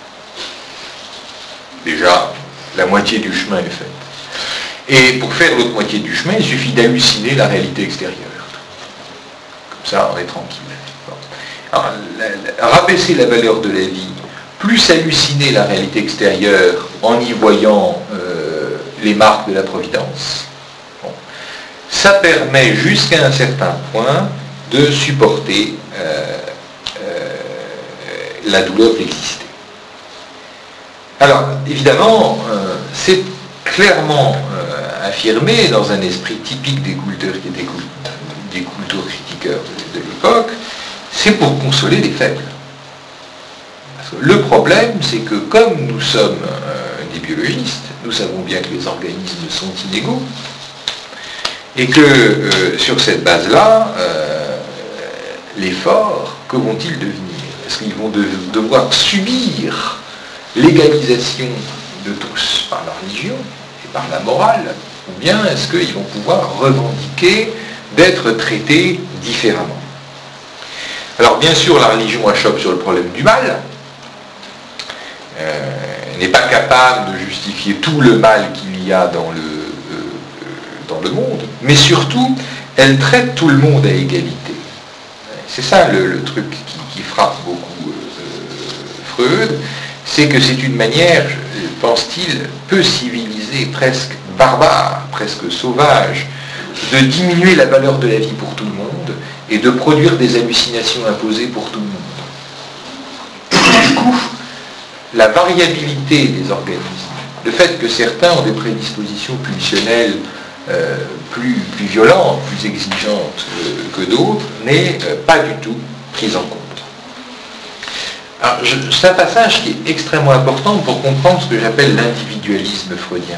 Déjà, la moitié du chemin est faite. Et pour faire l'autre moitié du chemin, il suffit d'halluciner la réalité extérieure. Comme ça, on est tranquille. Bon. Alors, rabaisser la valeur de la vie, plus halluciner la réalité extérieure en y voyant les marques de la providence, bon, ça permet jusqu'à un certain point de supporter la douleur d'exister. Alors, évidemment, c'est clairement affirmé dans un esprit typique des cultures-critiqueurs de l'époque, c'est pour consoler les faibles. Parce que le problème, c'est que comme nous sommes des biologistes, nous savons bien que les organismes sont inégaux, et que sur cette base-là, les forts, que vont-ils devenir? Est-ce qu'ils vont devoir subir l'égalisation de tous par la religion et par la morale, ou bien est-ce qu'ils vont pouvoir revendiquer d'être traités différemment? Alors bien sûr, la religion achoppe sur le problème du mal, n'est pas capable de justifier tout le mal qu'il y a dans le monde, mais surtout, elle traite tout le monde à égalité. C'est ça le truc qui frappe beaucoup Freud, c'est que c'est une manière, pense-t-il, peu civilisé, presque barbare, presque sauvage, de diminuer la valeur de la vie pour tout le monde et de produire des hallucinations imposées pour tout le monde. Du coup, la variabilité des organismes, le fait que certains ont des prédispositions pulsionnelles plus violentes, plus exigeantes que d'autres, n'est pas du tout prise en compte. Alors, c'est un passage qui est extrêmement important pour comprendre ce que j'appelle l'individualisme freudien.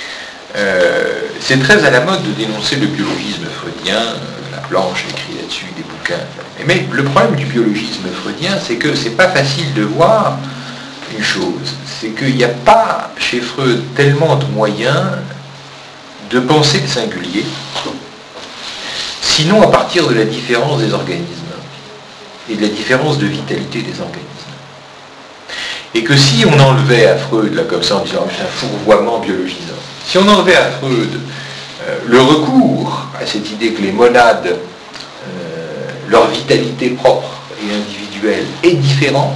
C'est très à la mode de dénoncer le biologisme freudien, la Planche écrit là-dessus des bouquins. Mais le problème du biologisme freudien, c'est que c'est pas facile de voir une chose, c'est qu'il n'y a pas chez Freud tellement de moyens de penser le singulier, sinon à partir de la différence des organismes et de la différence de vitalité des organismes. Et que si on enlevait à Freud, là comme ça en disant c'est un fourvoiement biologisant, si on enlevait à Freud le recours à cette idée que les monades, leur vitalité propre et individuelle est différente,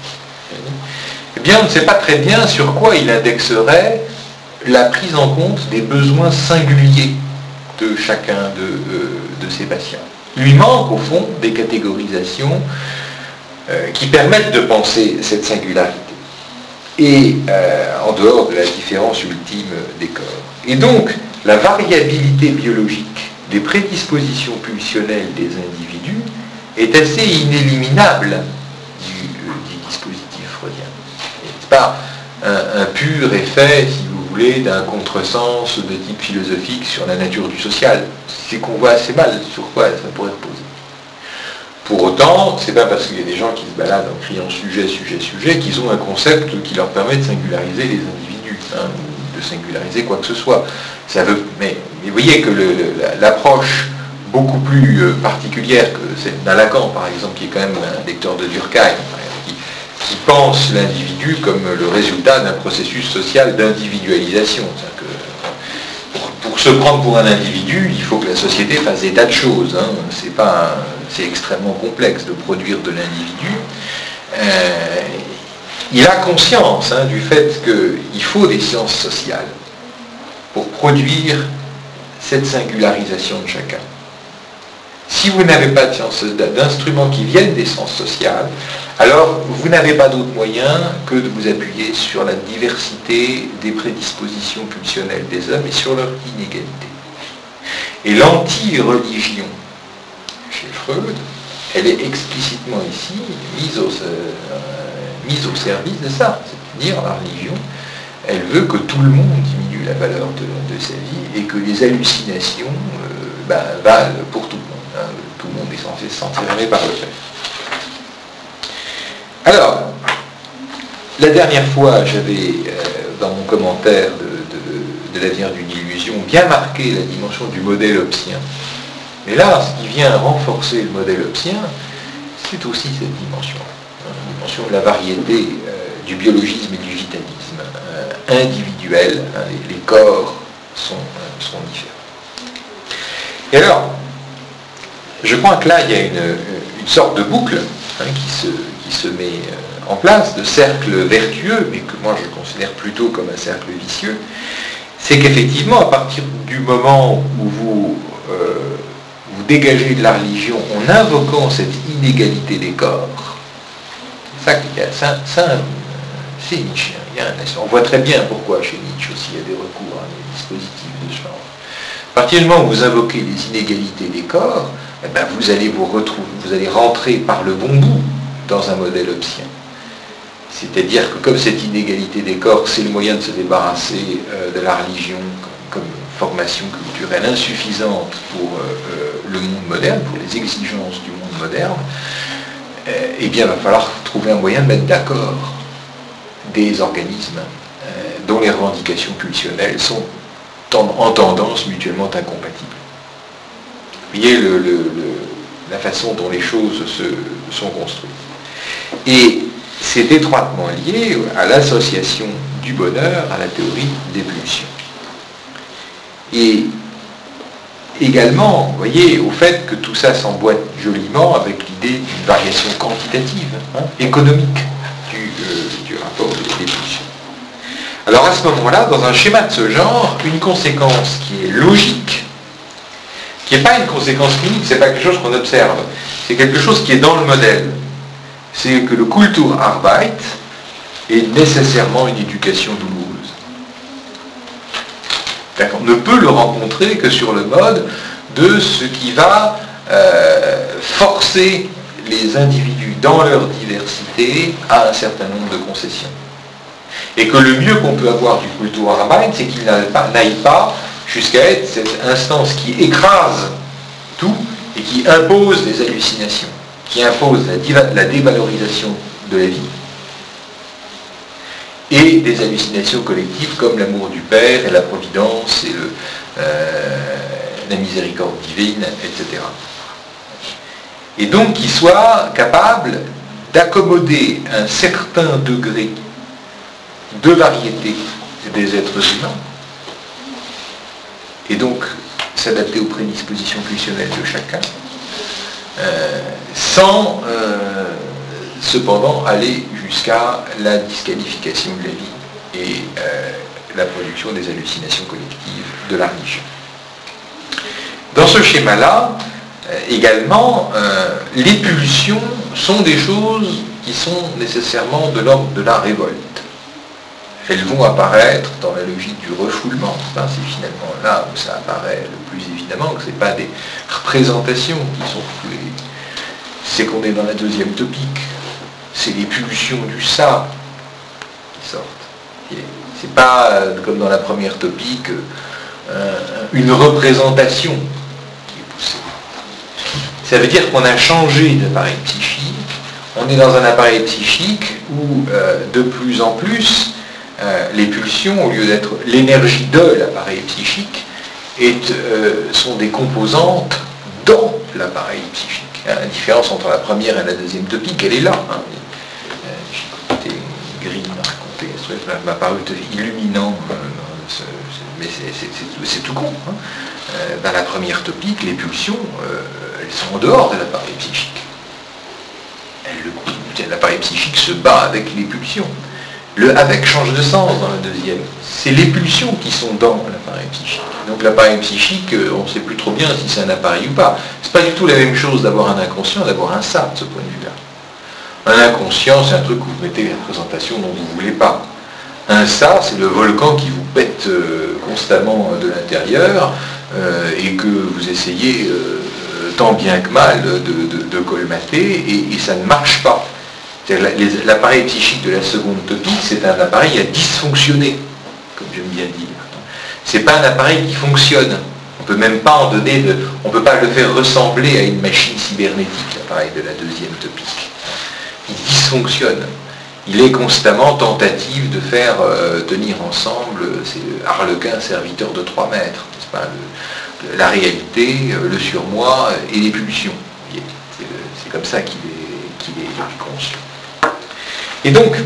eh bien on ne sait pas très bien sur quoi il indexerait la prise en compte des besoins singuliers de chacun de ces patients. Il lui manque au fond des catégorisations qui permettent de penser cette singularité. Et en dehors de la différence ultime des corps. Et donc, la variabilité biologique des prédispositions pulsionnelles des individus est assez inéliminable du dispositif freudien. Ce n'est pas un pur effet, si vous voulez, d'un contresens de type philosophique sur la nature du social. C'est qu'on voit assez mal sur quoi ça pourrait se poser. Pour autant, c'est pas parce qu'il y a des gens qui se baladent en criant sujet, sujet, sujet, qu'ils ont un concept qui leur permet de singulariser les individus, ou de singulariser quoi que ce soit. Mais vous voyez que l'approche beaucoup plus particulière que celle d'un Lacan, par exemple, qui est quand même un lecteur de Durkheim, qui pense l'individu comme le résultat d'un processus social d'individualisation. Pour se prendre pour un individu, il faut que la société fasse des tas de choses. C'est extrêmement complexe de produire de l'individu. Il a conscience du fait qu'il faut des sciences sociales pour produire cette singularisation de chacun. Si vous n'avez pas d'instruments qui viennent des sciences sociales, alors vous n'avez pas d'autre moyen que de vous appuyer sur la diversité des prédispositions pulsionnelles des hommes et sur leur inégalité. Et l'anti-religion chez Freud, elle est explicitement ici mise au service de ça. C'est-à-dire la religion, elle veut que tout le monde diminue la valeur de sa vie et que les hallucinations valent pour tout le monde. Tout le monde est censé se sentir aimé par le fait. Alors, la dernière fois, j'avais, dans mon commentaire de l'avenir d'une illusion, bien marqué la dimension du modèle hobbesien. Mais là, ce qui vient renforcer le modèle hobbesien, c'est aussi cette dimension. La dimension de la variété du biologisme et du vitalisme individuel. Les corps sont différents. Et alors, je crois que là, il y a une sorte de boucle qui se met en place, de cercle vertueux, mais que moi je considère plutôt comme un cercle vicieux. C'est qu'effectivement, à partir du moment où vous dégagez de la religion en invoquant cette inégalité des corps, c'est Nietzsche. On voit très bien pourquoi chez Nietzsche aussi il y a des recours à des dispositifs de ce genre. À partir du moment où vous invoquez les inégalités des corps, vous allez rentrer par le bon bout dans un modèle hobbesien. C'est-à-dire que comme cette inégalité des corps, c'est le moyen de se débarrasser de la religion comme formation culturelle insuffisante pour le monde moderne, pour les exigences du monde moderne, eh bien, il va falloir trouver un moyen de mettre d'accord des organismes dont les revendications pulsionnelles sont en tendance mutuellement incompatibles. Vous voyez la façon dont les choses se sont construites. Et c'est étroitement lié à l'association du bonheur à la théorie des pulsions. Et également, vous voyez, au fait que tout ça s'emboîte joliment avec l'idée d'une variation quantitative, économique du rapport des pulsions. Alors à ce moment-là, dans un schéma de ce genre, une conséquence qui est logique, qui n'est pas une conséquence clinique, c'est pas quelque chose qu'on observe, c'est quelque chose qui est dans le modèle. C'est que le Kulturarbeit est nécessairement une éducation douloureuse. On ne peut le rencontrer que sur le mode de ce qui va forcer les individus dans leur diversité à un certain nombre de concessions. Et que le mieux qu'on peut avoir du Kulturarbeit, c'est qu'il n'aille pas jusqu'à être cette instance qui écrase tout et qui impose des hallucinations, qui impose la dévalorisation de la vie et des hallucinations collectives comme l'amour du Père et la providence et la miséricorde divine, etc. Et donc qu'il soit capable d'accommoder un certain degré de variété des êtres humains, et donc s'adapter aux prédispositions pulsionnelles de chacun, sans cependant aller jusqu'à la disqualification de la vie et la production des hallucinations collectives de la religion. Dans ce schéma-là, également, les pulsions sont des choses qui sont nécessairement de l'ordre de la révolte. Elles vont apparaître dans la logique du refoulement. C'est finalement là où ça apparaît le plus évidemment, que ce n'est pas des représentations qui sont refoulées. C'est qu'on est dans la deuxième topique. C'est les pulsions du ça qui sortent. C'est pas, comme dans la première topique, une représentation qui est poussée. Ça veut dire qu'on a changé d'appareil psychique. On est dans un appareil psychique où, de plus en plus, les pulsions, au lieu d'être l'énergie de l'appareil psychique, sont des composantes dans l'appareil psychique. La différence entre la première et la deuxième topique, elle est là. J'ai écouté Green raconter, ça m'a paru illuminant, mais c'est tout con. Dans la première topique, les pulsions, elles sont en dehors de l'appareil psychique. L'appareil psychique se bat avec les pulsions. Le avec change de sens dans la deuxième. C'est les pulsions qui sont dans l'appareil psychique. Donc l'appareil psychique, on ne sait plus trop bien si c'est un appareil ou pas. C'est pas du tout la même chose d'avoir un inconscient, d'avoir un ça, de ce point de vue-là. Un inconscient, c'est un truc où vous mettez la représentation dont vous ne voulez pas. Un ça, c'est le volcan qui vous pète constamment de l'intérieur et que vous essayez tant bien que mal de colmater et ça ne marche pas. L'appareil psychique de la seconde topique, c'est un appareil à dysfonctionner, comme j'aime bien dire. C'est pas un appareil qui fonctionne. On peut même pas en donner on peut pas le faire ressembler à une machine cybernétique, l'appareil de la deuxième topique. Il dysfonctionne. Il est constamment tentative de faire tenir ensemble ces harlequins serviteurs de 3 mètres, n'est-ce pas, la réalité, le surmoi et les pulsions. C'est comme ça qu'il est conscient. Et donc,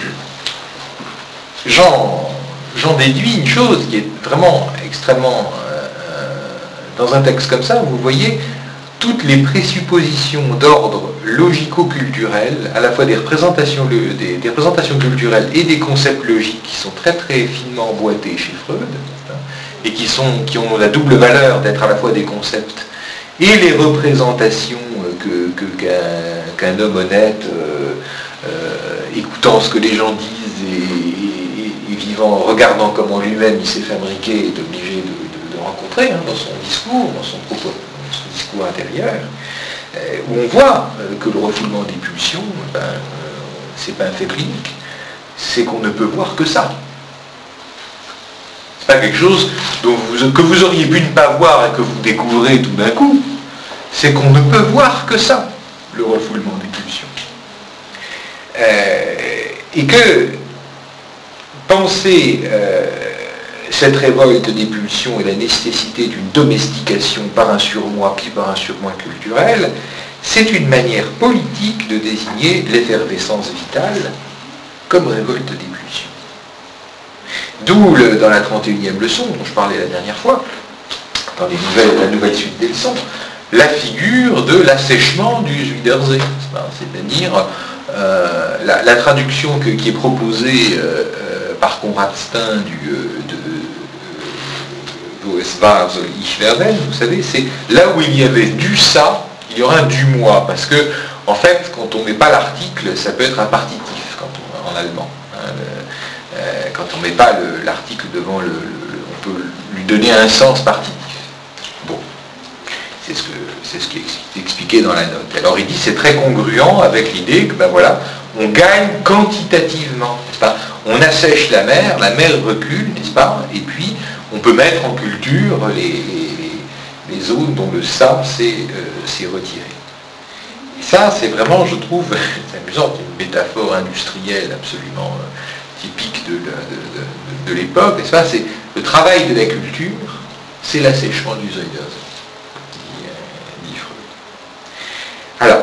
j'en déduis une chose qui est vraiment extrêmement... dans un texte comme ça, vous voyez toutes les présuppositions d'ordre logico-culturel, à la fois des représentations culturelles et des concepts logiques qui sont très très finement emboîtés chez Freud, et qui ont la double valeur d'être à la fois des concepts et les représentations qu'un homme honnête, écoutant ce que les gens disent et vivant, regardant comment lui-même il s'est fabriqué, est obligé de rencontrer dans son discours, dans son propos, dans son discours intérieur, où on voit que le refoulement des pulsions, c'est pas un fait clinique, c'est qu'on ne peut voir que ça. C'est pas quelque chose que vous auriez pu ne pas voir et que vous découvrez tout d'un coup, c'est qu'on ne peut voir que ça, le refoulement des pulsions. Et que penser cette révolte des pulsions et la nécessité d'une domestication par un surmoi puis par un surmoi culturel, c'est une manière politique de désigner l'effervescence vitale comme révolte des pulsions. D'où, dans la 31e leçon, dont je parlais la dernière fois, dans la nouvelle suite des leçons, la figure de l'assèchement du Zuiderzee, c'est-à-dire la traduction qui est proposée par Conrad Stein de Wo es war, soll ich werden, vous savez, c'est là où il y avait du ça, il y aura un du moi, parce que en fait, quand on ne met pas l'article, ça peut être un partitif en allemand. Hein, quand on ne met pas l'article devant on peut lui donner un sens partitif. Bon, c'est ce qui est expliqué dans la note. Alors il dit c'est très congruent avec l'idée que ben voilà, on gagne quantitativement, n'est-ce pas? On assèche la mer recule, n'est-ce pas? Et puis on peut mettre en culture les zones dont le ça s'est retiré. Et ça, c'est vraiment, je trouve, c'est amusant, une métaphore industrielle absolument typique de l'époque, n'est-ce pas? C'est le travail de la culture, c'est l'assèchement du Zoïdose, dit Freud. Alors,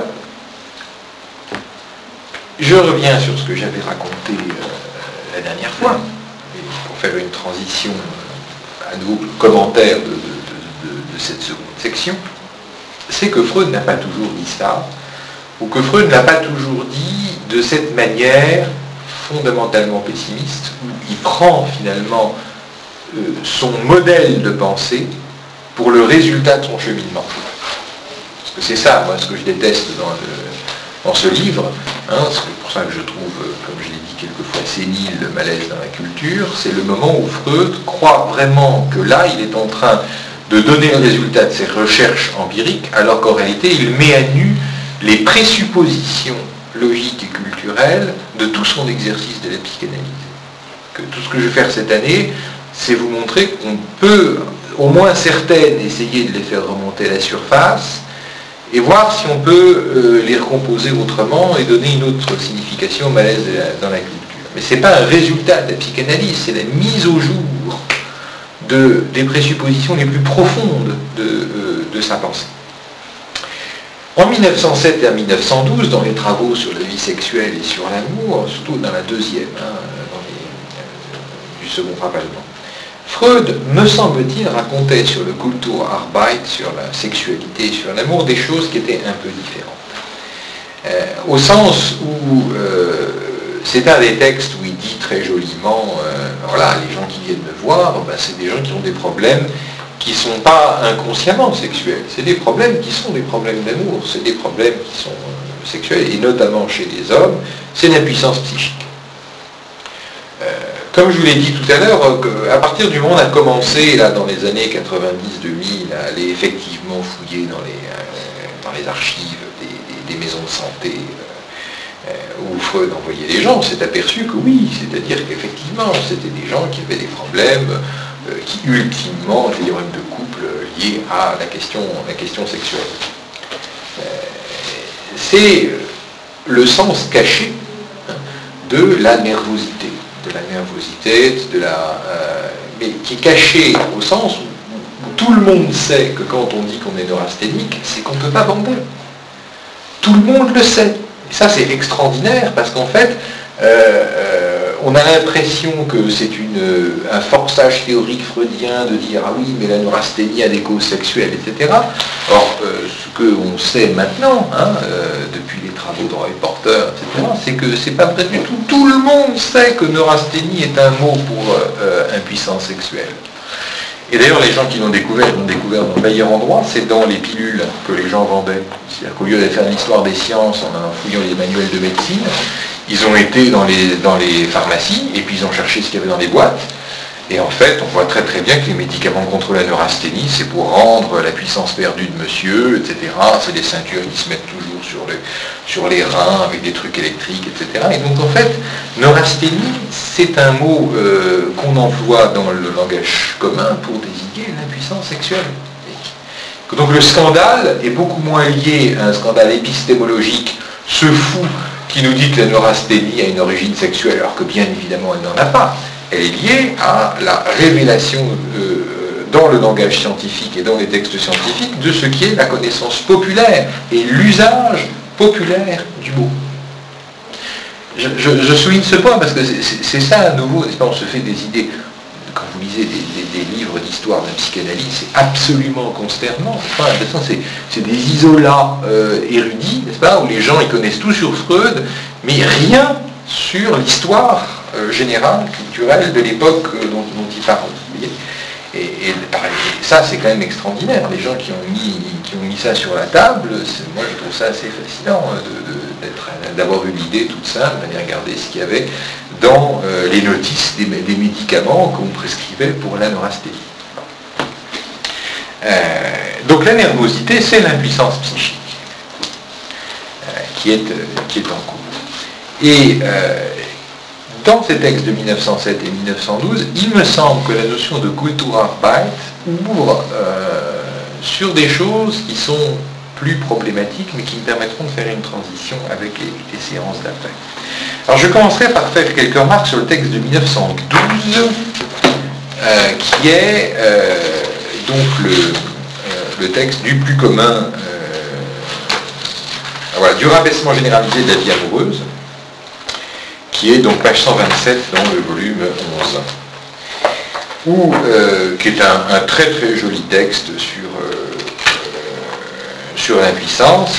je reviens sur ce que j'avais raconté la dernière fois, et pour faire une transition à nouveau commentaire de cette seconde section, c'est que Freud n'a pas toujours dit ça, ou que Freud n'a pas toujours dit de cette manière fondamentalement pessimiste, où il prend finalement son modèle de pensée pour le résultat de son cheminement. Parce que c'est ça, moi, ce que je déteste dans ce livre, hein, c'est pour ça que je trouve, comme je l'ai dit quelquefois, sénile le malaise dans la culture, c'est le moment où Freud croit vraiment que là, il est en train de donner le résultat de ses recherches empiriques, alors qu'en réalité, il met à nu les présuppositions logiques et culturelles de tout son exercice de la psychanalyse. Que tout ce que je vais faire cette année, c'est vous montrer qu'on peut, au moins certaines, essayer de les faire remonter à la surface, et voir si on peut les recomposer autrement et donner une autre signification au malaise dans la culture. Mais ce n'est pas un résultat de la psychanalyse, c'est la mise au jour des présuppositions les plus profondes de sa pensée. En 1907 et en 1912, dans les travaux sur la vie sexuelle et sur l'amour, surtout dans la deuxième, du second frappe allemand, Freud, me semble-t-il, racontait sur le Kulturarbeit, sur la sexualité et sur l'amour, des choses qui étaient un peu différentes. Au sens où c'est un des textes où il dit très joliment, voilà, les gens qui viennent me voir, ben, c'est des gens qui ont des problèmes qui ne sont pas inconsciemment sexuels, c'est des problèmes qui sont des problèmes d'amour, c'est des problèmes qui sont sexuels, et notamment chez les hommes, c'est l'impuissance psychique. Comme je vous l'ai dit tout à l'heure, à partir du moment où on a commencé, là, dans les années 90-2000, à aller effectivement fouiller dans les archives des maisons de santé où Freud envoyait les gens, on s'est aperçu que oui, c'est-à-dire qu'effectivement, c'était des gens qui avaient des problèmes qui, ultimement, étaient des problèmes de couple liés à la question sexuelle. C'est le sens caché de la nervosité. Mais qui est caché au sens où tout le monde sait que quand on dit qu'on est neurasthénique, c'est qu'on ne peut pas bander. Tout le monde le sait. Et ça, c'est extraordinaire, parce qu'en fait, on a l'impression que c'est un forçage théorique freudien de dire « Ah oui, mais la neurasthénie a des causes sexuelles, etc. » Or, ce qu'on sait maintenant, depuis les travaux de Roy Porter, etc., c'est que c'est pas vrai du tout. Tout le monde sait que neurasthénie est un mot pour impuissance sexuelle. Et d'ailleurs, les gens qui l'ont découvert dans le meilleur endroit, c'est dans les pilules que les gens vendaient. C'est-à-dire qu'au lieu de faire l'histoire des sciences en fouillant les manuels de médecine, ils ont été dans les pharmacies, et puis ils ont cherché ce qu'il y avait dans les boîtes. Et en fait, on voit très très bien que les médicaments contre la neurasthénie, c'est pour rendre la puissance perdue de monsieur, etc. C'est des ceintures qui se mettent toujours sur les reins, avec des trucs électriques, etc. Et donc en fait, neurasthénie, c'est un mot qu'on emploie dans le langage commun pour désigner l'impuissance sexuelle. Donc le scandale est beaucoup moins lié à un scandale épistémologique, ce fou qui nous dit que la neurasthénie a une origine sexuelle, alors que bien évidemment elle n'en a pas. Elle est liée à la révélation dans le langage scientifique et dans les textes scientifiques de ce qui est la connaissance populaire et l'usage populaire du mot. Je souligne ce point parce que c'est ça à nouveau, n'est-ce pas, on se fait des idées. Quand vous lisez des livres d'histoire de la psychanalyse, c'est absolument consternant. C'est des isolats érudits, n'est-ce pas, où les gens ils connaissent tout sur Freud, mais rien sur l'histoire général, culturel de l'époque dont il parle. Vous voyez. Et ça, c'est quand même extraordinaire. Les gens qui ont mis ça sur la table, moi je trouve ça assez fascinant d'avoir eu l'idée toute simple, d'aller regarder ce qu'il y avait dans les notices des médicaments qu'on prescrivait pour la neurasthénie. Donc la nervosité, c'est l'impuissance psychique qui est en cours. Et dans ces textes de 1907 et 1912, il me semble que la notion de Kulturarbeit ouvre sur des choses qui sont plus problématiques, mais qui me permettront de faire une transition avec les séances d'après. Alors je commencerai par faire quelques remarques sur le texte de 1912, qui est donc le texte du plus commun, du rabaissement généralisé de la vie amoureuse, qui est donc page 127 dans le volume 11, qui est un très très joli texte sur l'impuissance.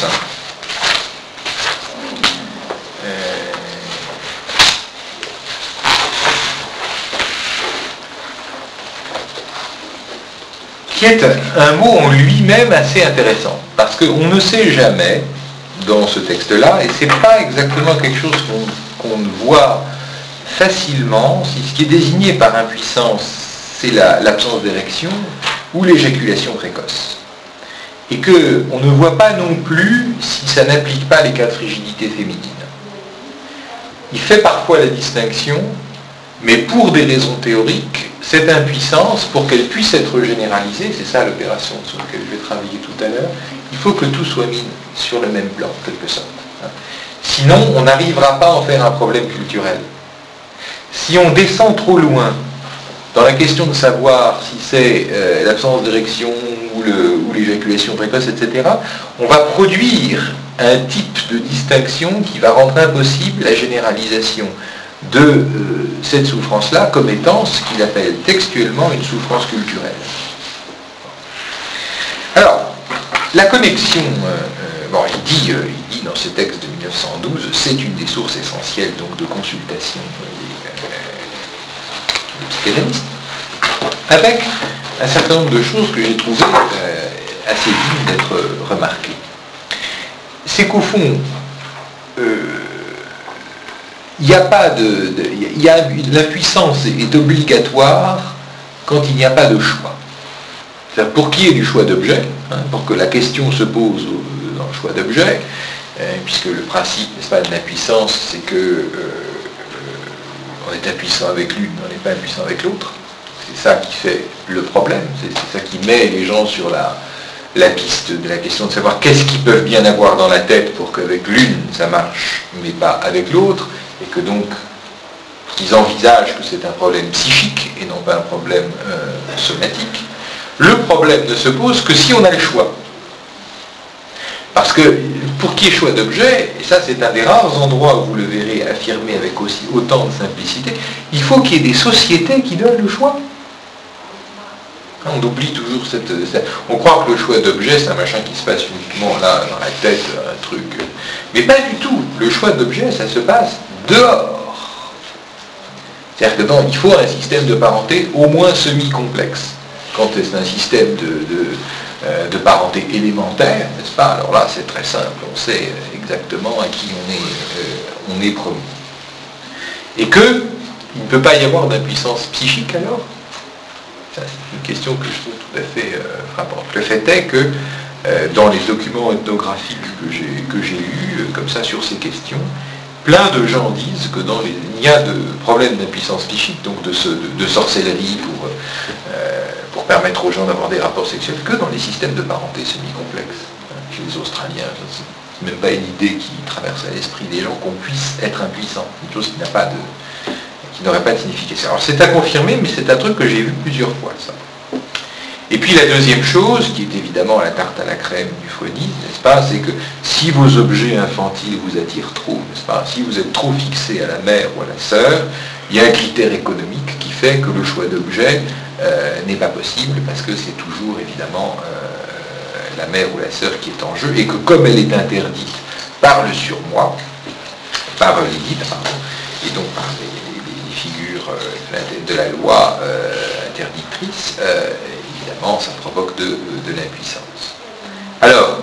Qui est un mot en lui-même assez intéressant, parce qu'on ne sait jamais dans ce texte-là, et c'est pas exactement quelque chose qu'on voit facilement, si ce qui est désigné par impuissance, c'est l'absence d'érection ou l'éjaculation précoce. Et qu'on ne voit pas non plus si ça n'applique pas les cas de frigidité féminine. Il fait parfois la distinction, mais pour des raisons théoriques, cette impuissance, pour qu'elle puisse être généralisée, c'est ça l'opération sur laquelle je vais travailler tout à l'heure, il faut que tout soit mis sur le même plan, en quelque sorte. Sinon, on n'arrivera pas à en faire un problème culturel. Si on descend trop loin dans la question de savoir si c'est l'absence d'érection ou l'éjaculation précoce, etc., on va produire un type de distinction qui va rendre impossible la généralisation de cette souffrance-là comme étant ce qu'il appelle textuellement une souffrance culturelle. Alors, la connexion, il dit dans ce texte de 1912, c'est une des sources essentielles donc, de consultation des psychanalystes, avec un certain nombre de choses que j'ai trouvées assez dignes d'être remarquées. C'est qu'au fond, l'impuissance est obligatoire quand il n'y a pas de choix. C'est-à-dire pour qu'il y ait du choix d'objet, pour que la question se pose dans le choix d'objet, puisque le principe, n'est-ce pas, de l'impuissance, c'est que on est impuissant avec l'une, on n'est pas impuissant avec l'autre. C'est ça qui fait le problème, c'est ça qui met les gens sur la piste de la question de savoir qu'est-ce qu'ils peuvent bien avoir dans la tête pour qu'avec l'une ça marche, mais pas avec l'autre, et que donc ils envisagent que c'est un problème psychique et non pas un problème somatique. Le problème ne se pose que si on a le choix. Parce que pour qu'il y ait choix d'objet, et ça c'est un des rares endroits où vous le verrez affirmé avec aussi autant de simplicité, il faut qu'il y ait des sociétés qui donnent le choix. On oublie toujours on croit que le choix d'objet c'est un machin qui se passe uniquement là, dans la tête, un truc. Mais pas du tout. Le choix d'objet, ça se passe dehors. C'est-à-dire que il faut un système de parenté au moins semi-complexe. Quand c'est un système de parenté élémentaire, n'est-ce pas? Alors là, c'est très simple. On sait exactement à qui on est promis. Et que il ne peut pas y avoir d'impuissance psychique alors? Ça, c'est une question que je trouve tout à fait frappante. Le fait est que dans les documents ethnographiques que j'ai lus, comme ça, sur ces questions, plein de gens disent que il y a de problèmes d'impuissance psychique, donc de sorcellerie pour permettre aux gens d'avoir des rapports sexuels, que dans les systèmes de parenté semi-complexes. Chez les Australiens, c'est même pas une idée qui traverse à l'esprit des gens qu'on puisse être impuissant, une chose qui n'aurait pas de signification. Alors c'est à confirmer, mais c'est un truc que j'ai vu plusieurs fois, ça. Et puis la deuxième chose, qui est évidemment la tarte à la crème du freudinisme, n'est-ce pas, c'est que si vos objets infantiles vous attirent trop, n'est-ce pas, si vous êtes trop fixé à la mère ou à la sœur, il y a un critère économique qui fait que le choix d'objet n'est pas possible, parce que c'est toujours évidemment la mère ou la sœur qui est en jeu, et que comme elle est interdite par le surmoi, par l'Édite, et donc par les de la loi interditrice, évidemment, ça provoque de l'impuissance. Alors,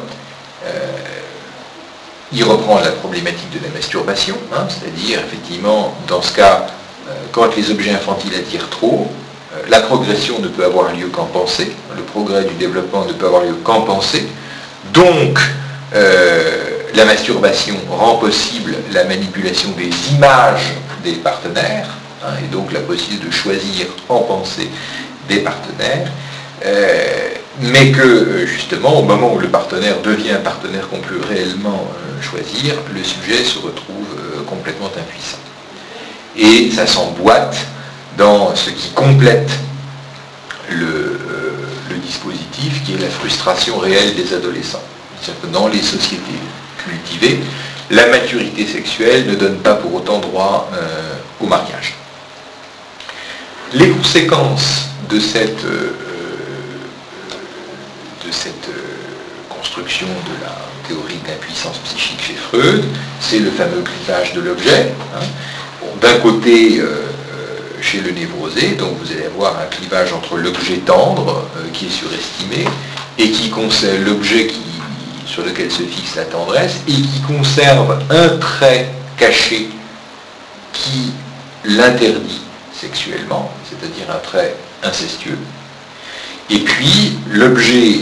il reprend la problématique de la masturbation, hein, c'est-à-dire, effectivement, dans ce cas, quand les objets infantiles attirent trop, la progression ne peut avoir lieu qu'en pensée, le progrès du développement ne peut avoir lieu qu'en pensée, donc la masturbation rend possible la manipulation des images des partenaires, hein, et donc la possibilité de choisir en pensée des partenaires, mais que justement au moment où le partenaire devient un partenaire qu'on peut réellement choisir, le sujet se retrouve complètement impuissant. Et ça s'emboîte dans ce qui complète le dispositif, qui est la frustration réelle des adolescents. C'est-à-dire que dans les sociétés cultivées, la maturité sexuelle ne donne pas pour autant droit au mariage. Les conséquences de cette construction de la théorie de l'impuissance psychique chez Freud, c'est le fameux clivage de l'objet. Hein. Bon, d'un côté, chez le névrosé, donc vous allez avoir un clivage entre l'objet tendre, qui est surestimé, et qui conserve l'objet sur lequel se fixe la tendresse, et qui conserve un trait caché qui l'interdit sexuellement, c'est-à-dire un trait incestueux. Et puis l'objet,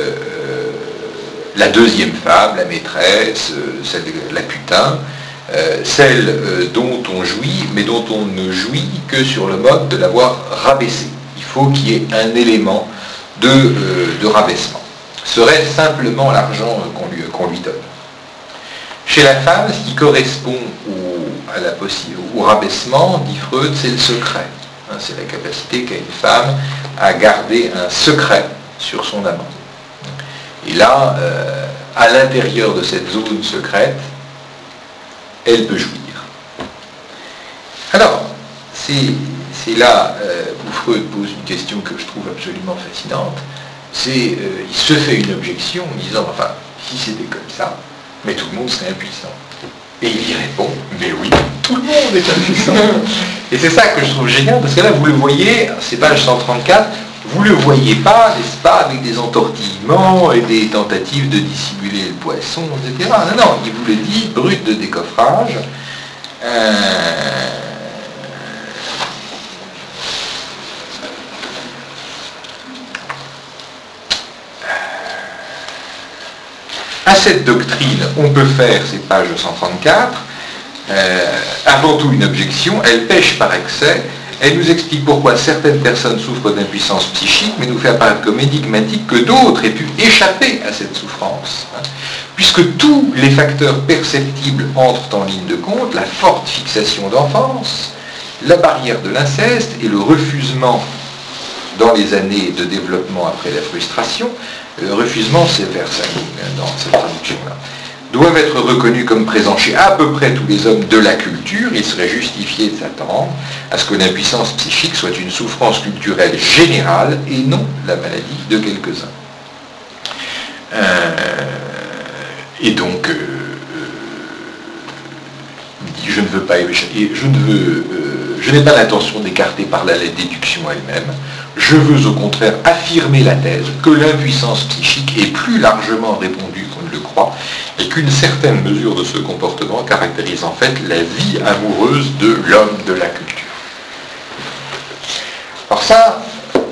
la deuxième femme, la maîtresse, celle de la putain, celle dont on jouit, mais dont on ne jouit que sur le mode de l'avoir rabaissée. Il faut qu'il y ait un élément de rabaissement. Serait simplement l'argent qu'on lui donne. Chez la femme, ce qui correspond au rabaissement, dit Freud, c'est le secret. Hein, c'est la capacité qu'a une femme à garder un secret sur son amant. Et là, à l'intérieur de cette zone secrète, elle peut jouir. Alors, c'est là où Freud pose une question que je trouve absolument fascinante. Il se fait une objection en disant, enfin, si c'était comme ça, mais tout le monde serait impuissant. Et il y répond, mais oui, tout le monde est impuissant. Et c'est ça que je trouve génial, parce que là, vous le voyez, c'est page 134, vous ne le voyez pas, n'est-ce pas, avec des entortillements et des tentatives de dissimuler le poisson, etc. Non, non, il vous le dit, brut de décoffrage. À cette doctrine, on peut faire, c'est page 134, avant tout une objection, elle pêche par excès, elle nous explique pourquoi certaines personnes souffrent d'impuissance psychique, mais nous fait apparaître comme énigmatique que d'autres aient pu échapper à cette souffrance. Puisque tous les facteurs perceptibles entrent en ligne de compte, la forte fixation d'enfance, la barrière de l'inceste et le refusement dans les années de développement après la frustration, le refusement, c'est vers ça dans cette traduction-là, doivent être reconnus comme présents chez à peu près tous les hommes de la culture. Il serait justifié de s'attendre à ce que l'impuissance psychique soit une souffrance culturelle générale et non la maladie de quelques-uns. Et donc, je ne veux pas échapper, je n'ai pas l'intention d'écarter par là la déduction elle-même. Je veux au contraire affirmer la thèse que l'impuissance psychique est plus largement répandue qu'on ne le croit et qu'une certaine mesure de ce comportement caractérise en fait la vie amoureuse de l'homme de la culture. Alors ça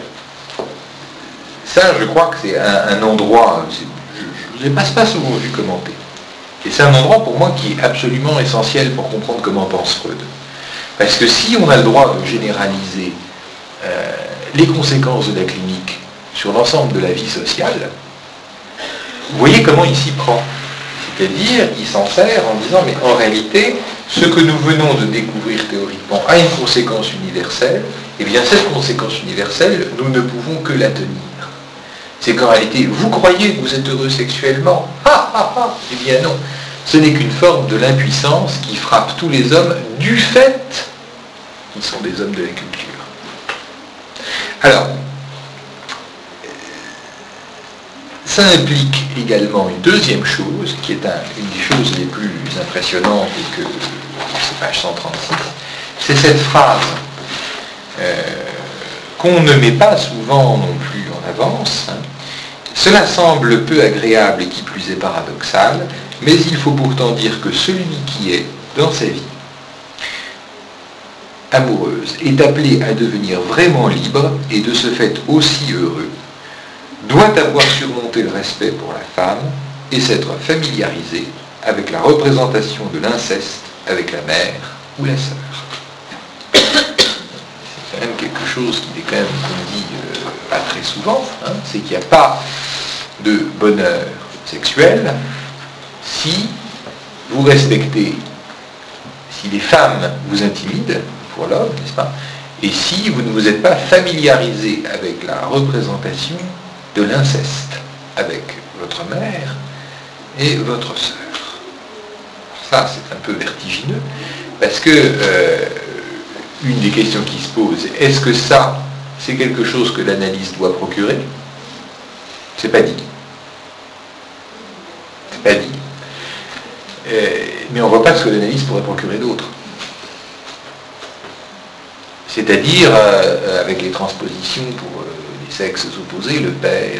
je crois que c'est un endroit, je ne les passe pas souvent vu commenter. Et c'est un endroit pour moi qui est absolument essentiel pour comprendre comment pense Freud. Parce que si on a le droit de généraliser les conséquences de la clinique sur l'ensemble de la vie sociale, vous voyez comment il s'y prend. C'est-à-dire, il s'en sert en disant, mais en réalité, ce que nous venons de découvrir théoriquement a une conséquence universelle, et bien cette conséquence universelle, nous ne pouvons que la tenir. C'est qu'en réalité, vous croyez que vous êtes heureux sexuellement? Eh bien non. Ce n'est qu'une forme de l'impuissance qui frappe tous les hommes du fait qu'ils sont des hommes de la culture. Alors, ça implique également une deuxième chose, qui est une des choses les plus impressionnantes, et que c'est page 136, c'est cette phrase qu'on ne met pas souvent non plus en avance. Cela semble peu agréable et qui plus est paradoxal, mais il faut pourtant dire que celui qui est, dans sa vie amoureuse, est appelé à devenir vraiment libre et de ce fait aussi heureux, doit avoir surmonté le respect pour la femme et s'être familiarisé avec la représentation de l'inceste avec la mère ou la sœur. C'est quand même quelque chose qui est quand même, qu'on dit pas très souvent, c'est qu'il n'y a pas de bonheur sexuel si vous respectez, si les femmes vous intimident pour l'homme, n'est-ce pas, et si vous ne vous êtes pas familiarisé avec la représentation de l'inceste avec votre mère et votre sœur. Ça, c'est un peu vertigineux, parce que une des questions qui se pose, est-ce que ça, c'est quelque chose que l'analyse doit procurer? C'est pas dit. C'est pas dit. Mais on ne voit pas ce que l'analyse pourrait procurer d'autre. C'est-à-dire, avec les transpositions pour les sexes opposés, le père,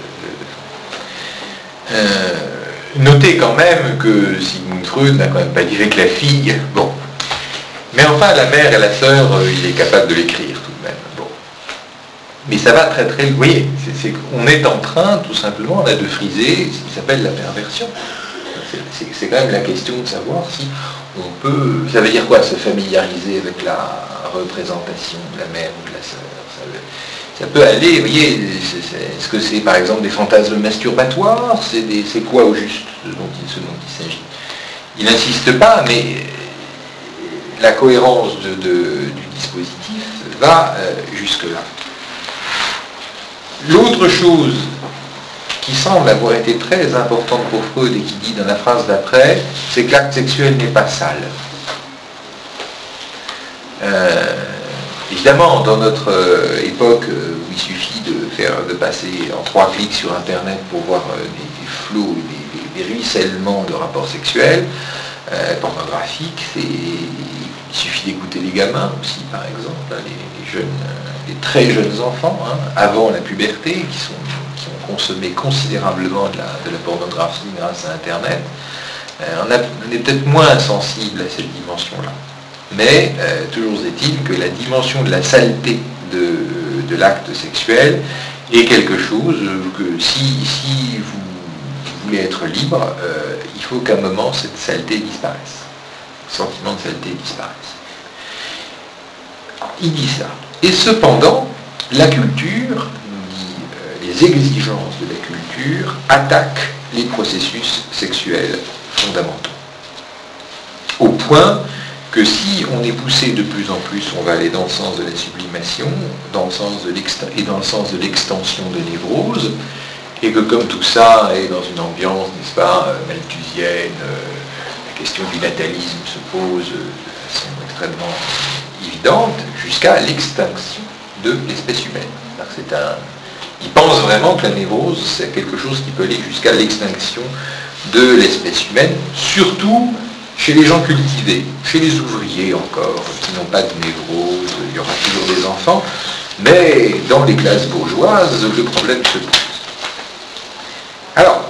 notez quand même que Sigmund Freud n'a quand même pas dit avec la fille. Bon. Mais enfin, la mère et la sœur, il est capable de l'écrire tout de même. Bon. Mais ça va très très... Vous voyez, on est en train, tout simplement, là, de friser ce qui s'appelle la perversion. C'est quand même la question de savoir si on peut... Ça veut dire quoi, se familiariser avec la représentation de la mère ou de la sœur? Ça peut aller, vous voyez, est-ce que c'est par exemple des fantasmes masturbatoires? C'est quoi au juste ce dont il s'agit? Il n'insiste pas, mais la cohérence du dispositif va jusque-là. L'autre chose qui semble avoir été très importante pour Freud et qui dit dans la phrase d'après, c'est que l'acte sexuel n'est pas sale. Évidemment, dans notre époque où il suffit de passer en 3 clics sur Internet pour voir des flots, des ruissellements de rapports sexuels pornographiques, il suffit d'écouter les gamins aussi, par exemple, les très jeunes enfants, avant la puberté, qui ont consommé considérablement de la pornographie grâce à Internet. On est peut-être moins sensible à cette dimension-là. Mais toujours est-il que la dimension de la saleté de l'acte sexuel est quelque chose que si vous voulez être libre, il faut qu'à un moment cette saleté disparaisse. Le sentiment de saleté disparaisse. Il dit ça. Et cependant, la culture, les exigences de la culture attaquent les processus sexuels fondamentaux. Au point que si on est poussé de plus en plus, on va aller dans le sens de la sublimation, dans le sens de l'extension de névrose, et que comme tout ça est dans une ambiance, n'est-ce pas, malthusienne, la question du natalisme se pose de façon extrêmement évidente, jusqu'à l'extinction de l'espèce humaine. Il pense vraiment que la névrose, c'est quelque chose qui peut aller jusqu'à l'extinction de l'espèce humaine, surtout chez les gens cultivés, chez les ouvriers encore, qui n'ont pas de névrose, il y aura toujours des enfants, mais dans les classes bourgeoises, le problème se pose. Alors,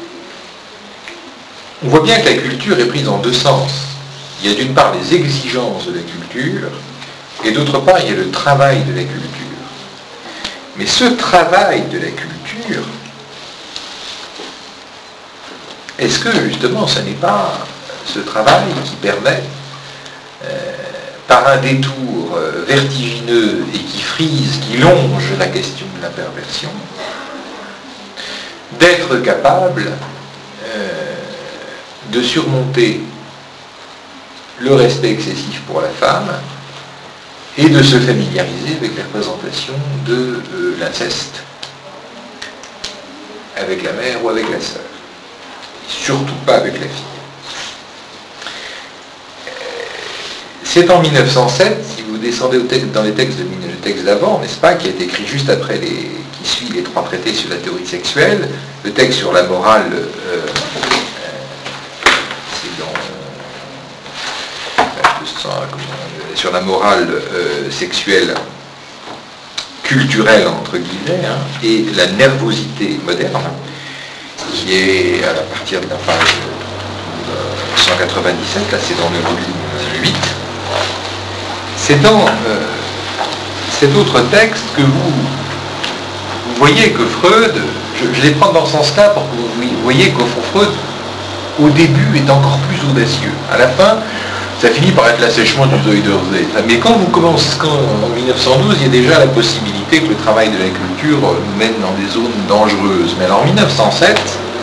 on voit bien que la culture est prise en 2 sens. Il y a d'une part les exigences de la culture, et d'autre part, il y a le travail de la culture. Mais ce travail de la culture, est-ce que justement ce n'est pas ce travail qui permet, par un détour vertigineux et qui frise, qui longe la question de la perversion, d'être capable de surmonter le respect excessif pour la femme et de se familiariser avec les représentations de l'inceste avec la mère ou avec la sœur. Surtout pas avec la fille. C'est en 1907, si vous descendez dans les textes d'avant, n'est-ce pas, qui est écrit juste après qui suit les 3 traités sur la théorie sexuelle, le texte sur la morale, c'est dans sur la morale sexuelle culturelle, entre guillemets, hein, et la nervosité moderne, qui est à partir de la page 197, là c'est dans le volume 8. C'est dans cet autre texte que vous voyez que Freud, je les prends dans ce sens-là pour que vous voyez qu'au fond Freud, au début, est encore plus audacieux. À la fin, ça finit par être l'assèchement du Zoiderzé. Mais quand vous commencez en 1912, il y a déjà la possibilité que le travail de la culture nous mène dans des zones dangereuses. Mais alors en 1907,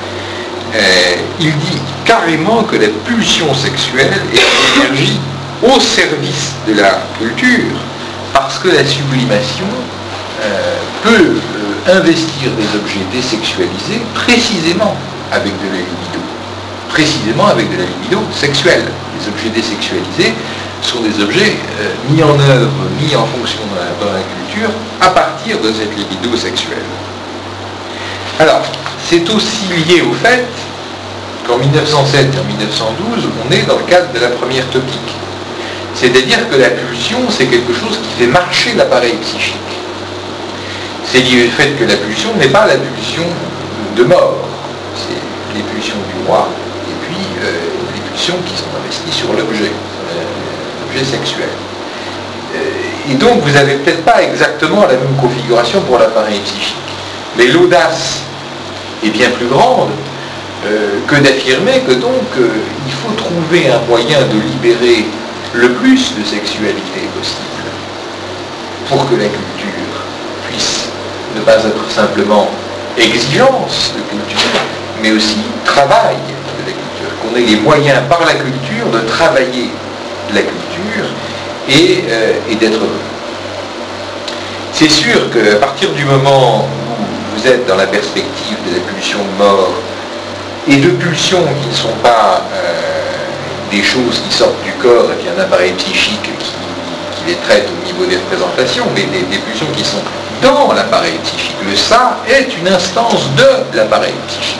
il dit carrément que la pulsion sexuelle est une énergie au service de la culture, parce que la sublimation peut investir des objets désexualisés précisément avec de la libido. Précisément avec de la libido sexuelle. Les objets désexualisés sont des objets mis en œuvre, mis en fonction dans la culture à partir de cette libido sexuelle. Alors, c'est aussi lié au fait qu'en 1907 et en 1912, on est dans le cadre de la première topique. C'est-à-dire que la pulsion, c'est quelque chose qui fait marcher l'appareil psychique. C'est lié au fait que la pulsion n'est pas la pulsion de mort. C'est les pulsions du roi, et puis les pulsions qui sont investies sur l'objet sexuel. Et donc, vous n'avez peut-être pas exactement la même configuration pour l'appareil psychique. Mais l'audace est bien plus grande que d'affirmer que donc il faut trouver un moyen de libérer le plus de sexualité possible pour que la culture puisse ne pas être simplement exigence de culture, mais aussi travail de la culture, qu'on ait les moyens par la culture de travailler la culture et d'être heureux. C'est sûr qu'à partir du moment où vous êtes dans la perspective de la pulsion de mort et de pulsions qui ne sont pas des choses qui sortent du corps et puis un appareil psychique qui les traite au niveau des représentations, mais des pulsions qui sont dans l'appareil psychique. Le ça est une instance de l'appareil psychique.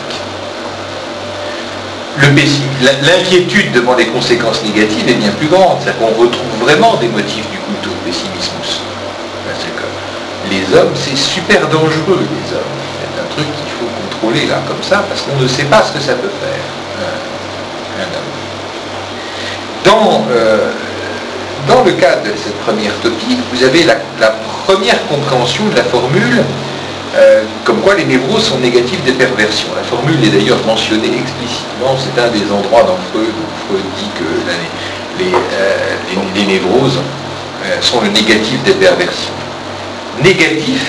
L'inquiétude devant les conséquences négatives est bien plus grande. C'est-à-dire qu'on retrouve vraiment des motifs du couteau, pessimismus. C'est que les hommes, c'est super dangereux, les hommes. C'est un truc qu'il faut contrôler là, comme ça, parce qu'on ne sait pas ce que ça peut faire, un homme. Dans le cadre de cette première topique, vous avez la première compréhension de la formule comme quoi les névroses sont négatives des perversions. La formule est d'ailleurs mentionnée explicitement, c'est un des endroits dans Freud où Freud dit que les névroses sont le négatif des perversions. Négatif,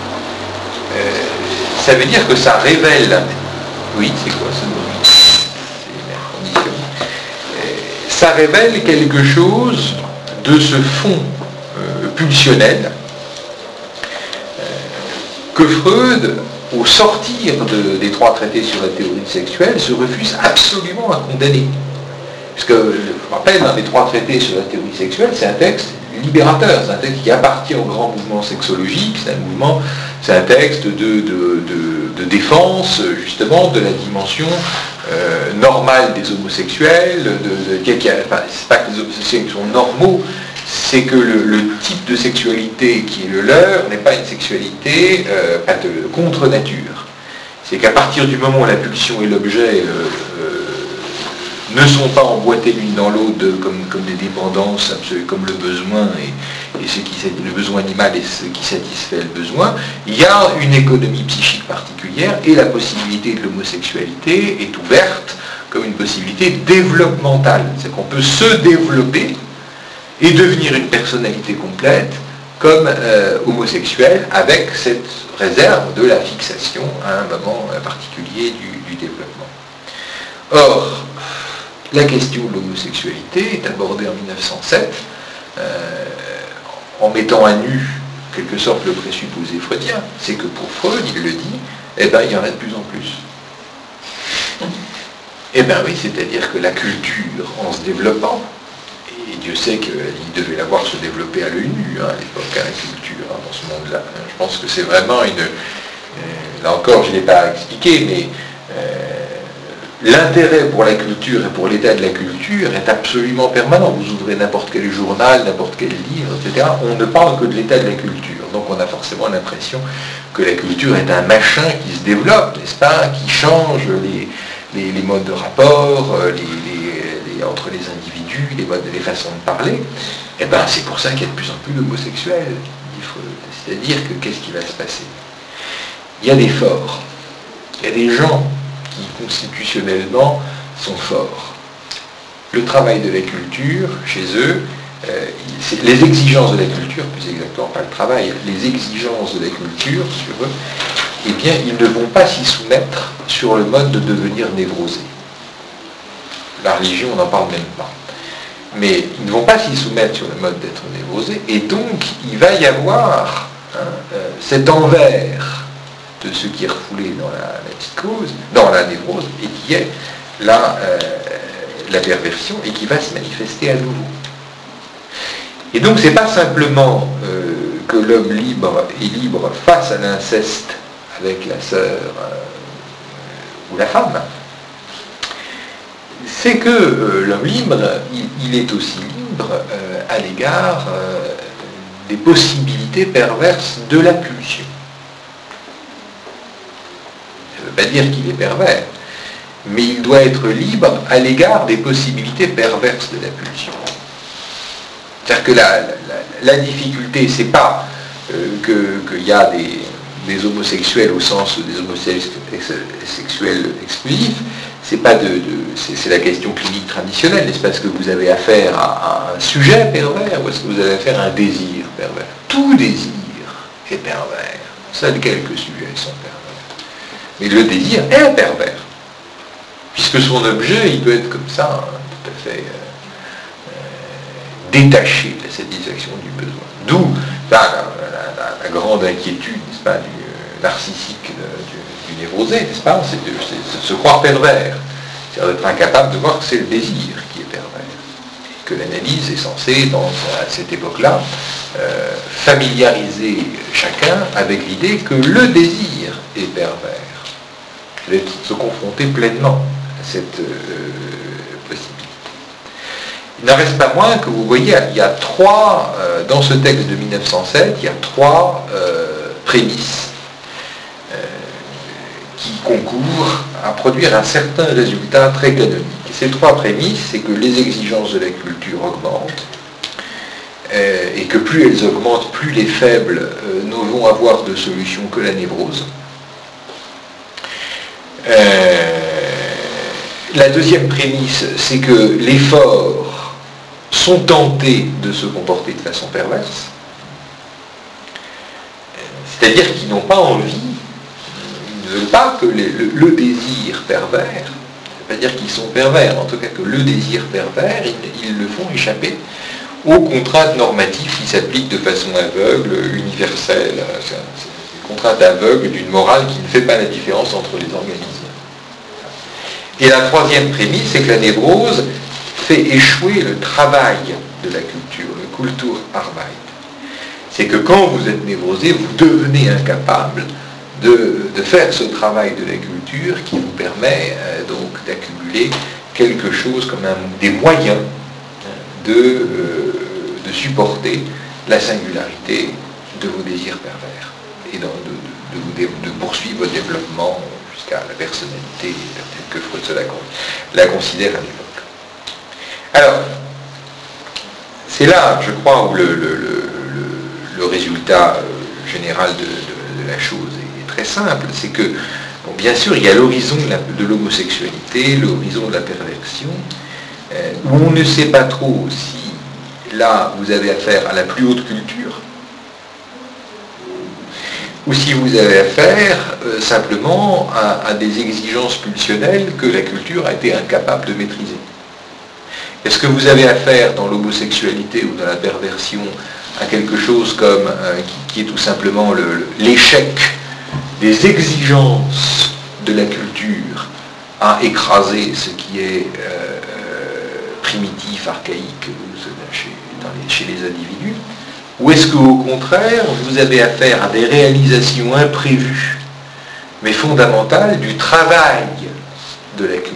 ça veut dire que ça révèle... Oui, c'est quoi ce mot? C'est la condition. Ça révèle quelque chose de ce fond pulsionnel que Freud, au sortir des trois traités sur la théorie sexuelle, se refuse absolument à condamner. Parce que, je rappelle, dans les trois traités sur la théorie sexuelle, c'est un texte libérateur, c'est un texte qui appartient au grand mouvement sexologique, c'est un texte de défense, justement, de la dimension normale des homosexuels, c'est pas que les homosexuels sont normaux, c'est que le type de sexualité qui est le leur n'est pas une sexualité contre nature. C'est qu'à partir du moment où la pulsion et l'objet ne sont pas emboîtés l'une dans l'autre comme des dépendances, comme le besoin et le besoin animal et ce qui satisfait le besoin, il y a une économie psychique particulière et la possibilité de l'homosexualité est ouverte comme une possibilité développementale. C'est qu'on peut se développer et devenir une personnalité complète comme homosexuel avec cette réserve de la fixation à un moment particulier du développement. Or, la question de l'homosexualité est abordée en 1907 en mettant à nu, en quelque sorte, le présupposé freudien. C'est que pour Freud, il le dit, eh bien, il y en a de plus en plus. Eh bien oui, c'est-à-dire que la culture, en se développant, et Dieu sait qu'il devait la voir se développer à l'œil nu, à l'époque, à la culture, dans ce monde-là. Je pense que c'est vraiment là encore, je ne l'ai pas expliqué, mais l'intérêt pour la culture et pour l'état de la culture est absolument permanent. Vous ouvrez n'importe quel journal, n'importe quel livre, etc. On ne parle que de l'état de la culture. Donc on a forcément l'impression que la culture est un machin qui se développe, n'est-ce pas, qui change les modes de rapport, entre les individus, les façons de parler. Et bien c'est pour ça qu'il y a de plus en plus d'homosexuels. C'est-à-dire que qu'est-ce qui va se passer? Il y a des forts. Il y a des gens qui constitutionnellement sont forts. Le travail de la culture, chez eux, les exigences de la culture, plus exactement pas le travail, les exigences de la culture sur eux, eh bien, ils ne vont pas s'y soumettre sur le mode de devenir névrosé. La religion, on n'en parle même pas. Mais ils ne vont pas s'y soumettre sur le mode d'être névrosé, et donc il va y avoir cet envers de ce qui est refoulé dans la psychose, dans la névrose, et qui est la perversion, et qui va se manifester à nouveau. Et donc c'est pas simplement que l'homme libre est libre face à l'inceste avec la sœur ou la femme, c'est que l'homme libre, il est aussi libre à l'égard des possibilités perverses de la pulsion. Ça ne veut pas dire qu'il est pervers, mais il doit être libre à l'égard des possibilités perverses de la pulsion. C'est-à-dire que la difficulté, c'est pas qu'il y a des homosexuels au sens des homosexuels exclusifs, c'est la question clinique traditionnelle, n'est-ce pas? Est-ce que vous avez affaire à un sujet pervers ou est-ce que vous avez affaire à un désir pervers? Tout désir est pervers. Seuls quelques sujets sont pervers. Mais le désir est pervers, puisque son objet, il peut être comme ça, tout à fait détaché de la satisfaction du besoin. D'où la grande inquiétude, n'est-ce pas, narcissique du névrosé, n'est-ce pas? C'est de se croire pervers. C'est-à-dire d'être incapable de voir que c'est le désir qui est pervers. Et que l'analyse est censée, à cette époque-là, familiariser chacun avec l'idée que le désir est pervers. Se confronter pleinement à cette possibilité. Il n'en reste pas moins que vous voyez, il y a trois, dans ce texte de 1907, il y a trois prémices qui concourent à produire un certain résultat très canonique. Et ces trois prémices, c'est que les exigences de la culture augmentent, et que plus elles augmentent, plus les faibles ne vont avoir de solution que la névrose. La deuxième prémisse, c'est que les forts sont tentés de se comporter de façon perverse, c'est-à-dire qu'ils n'ont pas envie, ils ne veulent pas que le désir pervers, c'est-à-dire qu'ils sont pervers, en tout cas que le désir pervers, ils le font échapper aux contraintes normatives qui s'appliquent de façon aveugle, universelle, c'est des contraintes aveugles d'une morale qui ne fait pas la différence entre les organismes. Et la troisième prémisse, c'est que la névrose fait échouer le travail de la culture, le Kulturarbeit. C'est que quand vous êtes névrosé, vous devenez incapable de faire ce travail de la culture qui vous permet donc d'accumuler quelque chose comme des moyens de supporter la singularité de vos désirs pervers et de poursuivre votre développement jusqu'à la personnalité telle que Freud la considère à l'époque. Alors, c'est là, je crois, où le résultat général de la chose est très simple. C'est que, bon, bien sûr, il y a l'horizon de l'homosexualité, l'horizon de la perversion, où on ne sait pas trop si là vous avez affaire à la plus haute culture, ou si vous avez affaire simplement à des exigences pulsionnelles que la culture a été incapable de maîtriser. Est-ce que vous avez affaire dans l'homosexualité ou dans la perversion à quelque chose comme qui est tout simplement l'échec des exigences de la culture à écraser ce qui est primitif, archaïque chez les individus? Ou est-ce qu'au contraire, vous avez affaire à des réalisations imprévues, mais fondamentales, du travail de la culture?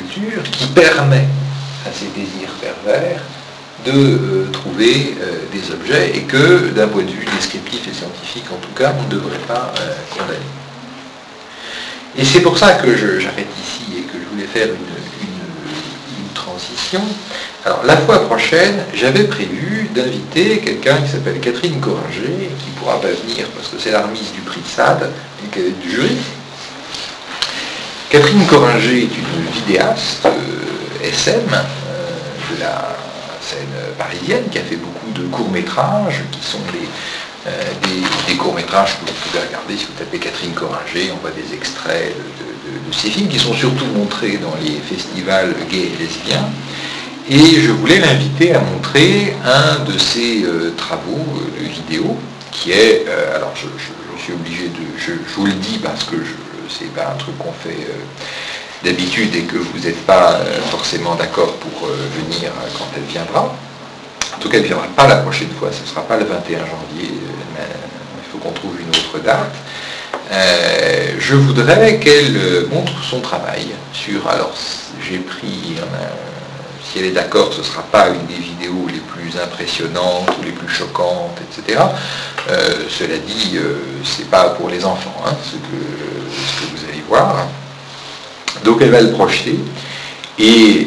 culture qui permet à ces désirs pervers de trouver des objets et que, d'un point de vue descriptif et scientifique en tout cas, on ne devrait pas condamner. Et c'est pour ça que j'arrête ici et que je voulais faire une transition. Alors, la fois prochaine, j'avais prévu d'inviter quelqu'un qui s'appelle Catherine Coringer, qui ne pourra pas venir parce que c'est la remise du prix de Sade, et qu'elle est du jury. Catherine Coringer est une vidéaste SM de la scène parisienne qui a fait beaucoup de courts-métrages qui sont des courts-métrages que vous pouvez regarder si vous tapez Catherine Coringer. On voit des extraits de ces films qui sont surtout montrés dans les festivals gays et lesbiens. Et je voulais l'inviter à montrer un de ses travaux de vidéo qui est, alors je suis obligé je vous le dis parce que c'est pas un truc qu'on fait d'habitude et que vous n'êtes pas forcément d'accord pour venir quand elle viendra. En tout cas, elle ne viendra pas la prochaine fois, ce ne sera pas le 21 janvier, mais il faut qu'on trouve une autre date. Je voudrais qu'elle montre son travail sur, alors j'ai pris, si elle est d'accord, ce ne sera pas une des vidéos les plus impressionnantes ou les plus choquantes, etc. Cela dit, c'est pas pour les enfants, hein, ce que vous allez voir. Donc elle va le projeter et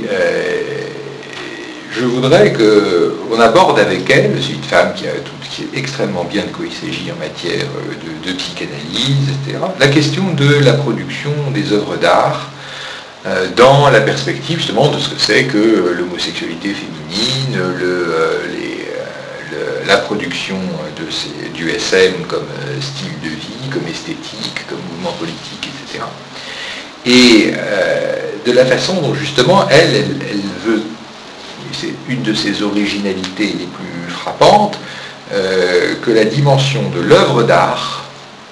je voudrais qu'on aborde avec elle, c'est une femme qui est extrêmement bien de quoi il s'agit en matière de psychanalyse, etc., la question de la production des œuvres d'art dans la perspective justement de ce que c'est que l'homosexualité féminine, la production du SM comme style de vie, comme esthétique, comme mouvement politique, etc. Et de la façon dont justement elle veut, c'est une de ses originalités les plus frappantes, que la dimension de l'œuvre d'art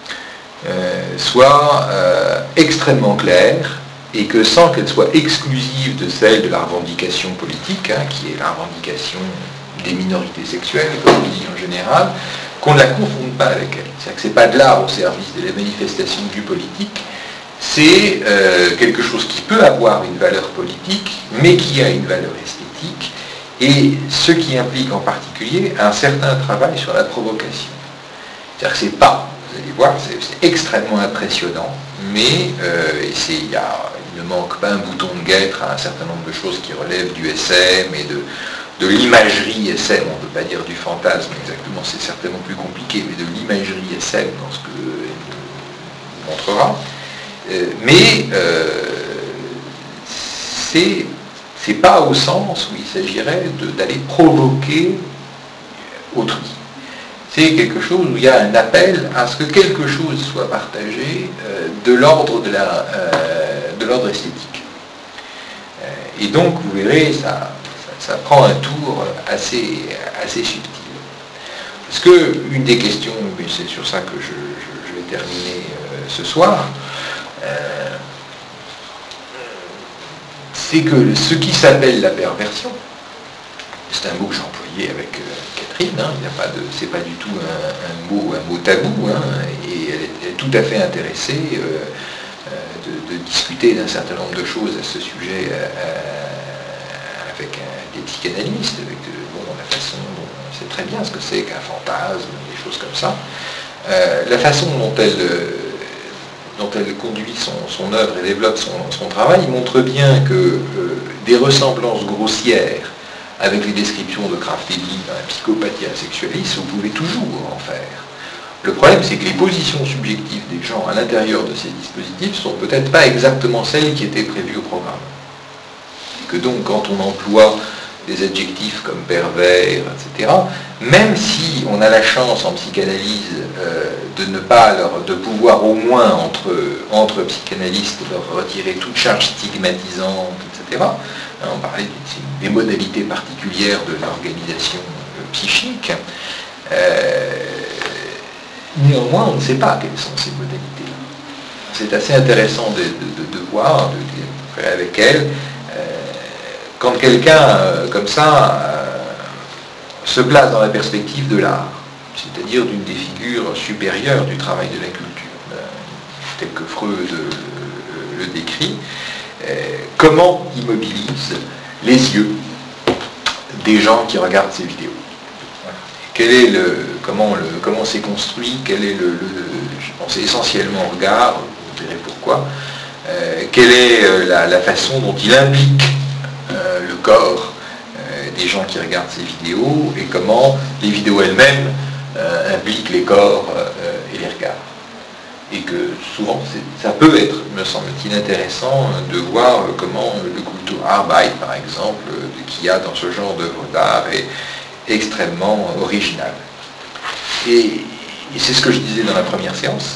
soit extrêmement claire et que sans qu'elle soit exclusive de celle de la revendication politique, hein, qui est la revendication des minorités sexuelles, comme on dit en général, qu'on ne la confonde pas avec elle. C'est-à-dire que ce n'est pas de l'art au service de la manifestation du politique, c'est quelque chose qui peut avoir une valeur politique, mais qui a une valeur esthétique, et ce qui implique en particulier un certain travail sur la provocation. C'est-à-dire que c'est pas, vous allez voir, c'est extrêmement impressionnant, mais il ne manque pas un bouton de guêtre à un certain nombre de choses qui relèvent du SM et de l'imagerie SM, on ne peut pas dire du fantasme exactement, c'est certainement plus compliqué, mais de l'imagerie SM dans ce qu'elle montrera. Mais c'est pas au sens où il s'agirait d'aller provoquer autrui. C'est quelque chose où il y a un appel à ce que quelque chose soit partagé de l'ordre esthétique. Et donc, vous verrez, ça prend un tour assez subtil. Parce que une des questions, mais c'est sur ça que je vais terminer ce soir, c'est que ce qui s'appelle la perversion, c'est un mot que j'ai employé avec Catherine, hein, c'est pas du tout un mot tabou, hein, et elle est tout à fait intéressée de discuter d'un certain nombre de choses à ce sujet avec des psychanalystes, avec la façon dont on sait très bien ce que c'est qu'un fantasme, des choses comme ça. La façon dont elle conduit son œuvre et développe son travail montre bien que des ressemblances grossières avec les descriptions de Krafft-Ebing dans la psychopathie asexualiste, vous pouvez toujours en faire. Le problème, c'est que les positions subjectives des gens à l'intérieur de ces dispositifs sont peut-être pas exactement celles qui étaient prévues au programme. Et que donc, quand on emploie des adjectifs comme pervers, etc., même si on a la chance en psychanalyse de pouvoir au moins entre psychanalystes leur retirer toute charge stigmatisante, etc., on parlait des modalités particulières de l'organisation psychique, néanmoins on ne sait pas quelles sont ces modalités. C'est assez intéressant de voir, avec elle, quand quelqu'un comme ça se place dans la perspective de l'art, c'est-à-dire d'une des figures supérieures du travail de la culture, tel que Freud le décrit, comment il mobilise les yeux des gens qui regardent ces vidéos. Quel est comment c'est construit, quel est je pense essentiellement au regard, vous verrez pourquoi, quelle est la façon dont il implique le corps des gens qui regardent ces vidéos, et comment les vidéos elles-mêmes impliquent les corps et les regards. Et que souvent, ça peut être, me semble-t-il, intéressant de voir comment le Kulturarbeit, par exemple, qu'il y a dans ce genre d'œuvre d'art est extrêmement original. Et c'est ce que je disais dans la première séance.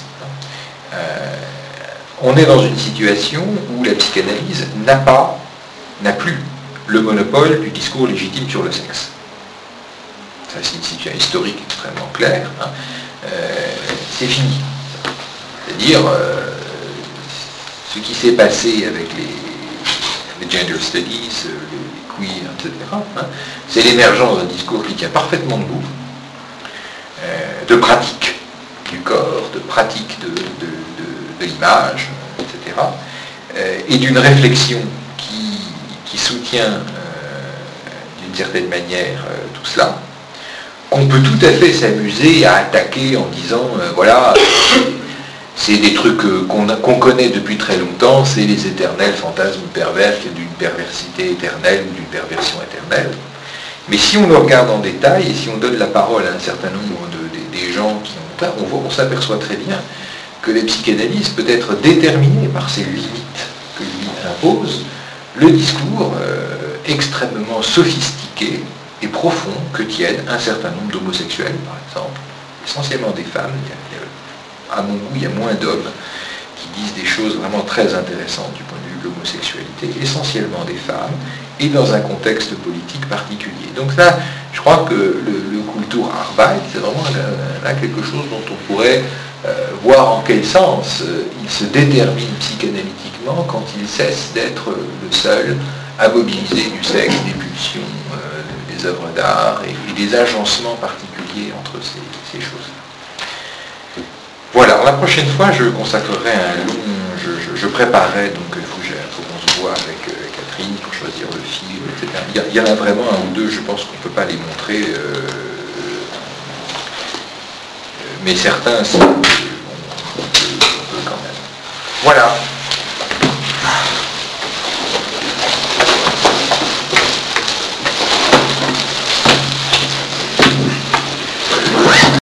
On est dans une situation où la psychanalyse n'a plus le monopole du discours légitime sur le sexe. Ça, c'est une situation historique extrêmement claire. C'est fini. C'est-à-dire, ce qui s'est passé avec les gender studies, les queer, etc., c'est l'émergence d'un discours qui tient parfaitement debout, de pratique du corps, de pratique de l'image, etc., et d'une réflexion qui soutient d'une certaine manière tout cela, qu'on peut tout à fait s'amuser à attaquer en disant, voilà, c'est des trucs qu'on connaît depuis très longtemps, c'est les éternels fantasmes pervers d'une perversité éternelle ou d'une perversion éternelle. Mais si on le regarde en détail, et si on donne la parole à un certain nombre des gens qui ont on s'aperçoit très bien que la psychanalyse peut être déterminée par ces limites que lui impose le discours extrêmement sophistiqué et profond que tiennent un certain nombre d'homosexuels, par exemple, essentiellement des femmes. À mon goût, il y a moins d'hommes qui disent des choses vraiment très intéressantes du point de vue de l'homosexualité, essentiellement des femmes, et dans un contexte politique particulier. Donc là, je crois que le Kulturarbeit, c'est vraiment là quelque chose dont on pourrait voir en quel sens il se détermine psychanalytiquement quand il cesse d'être le seul à mobiliser du sexe, des pulsions, des œuvres d'art et des agencements particuliers entre ces choses. Voilà, la prochaine fois, je consacrerai un long... Je préparerai, donc il faut qu'on se voit avec Catherine pour choisir le film, etc. Il y en a vraiment un ou deux, je pense qu'on ne peut pas les montrer, mais certains, on peut quand même. Voilà.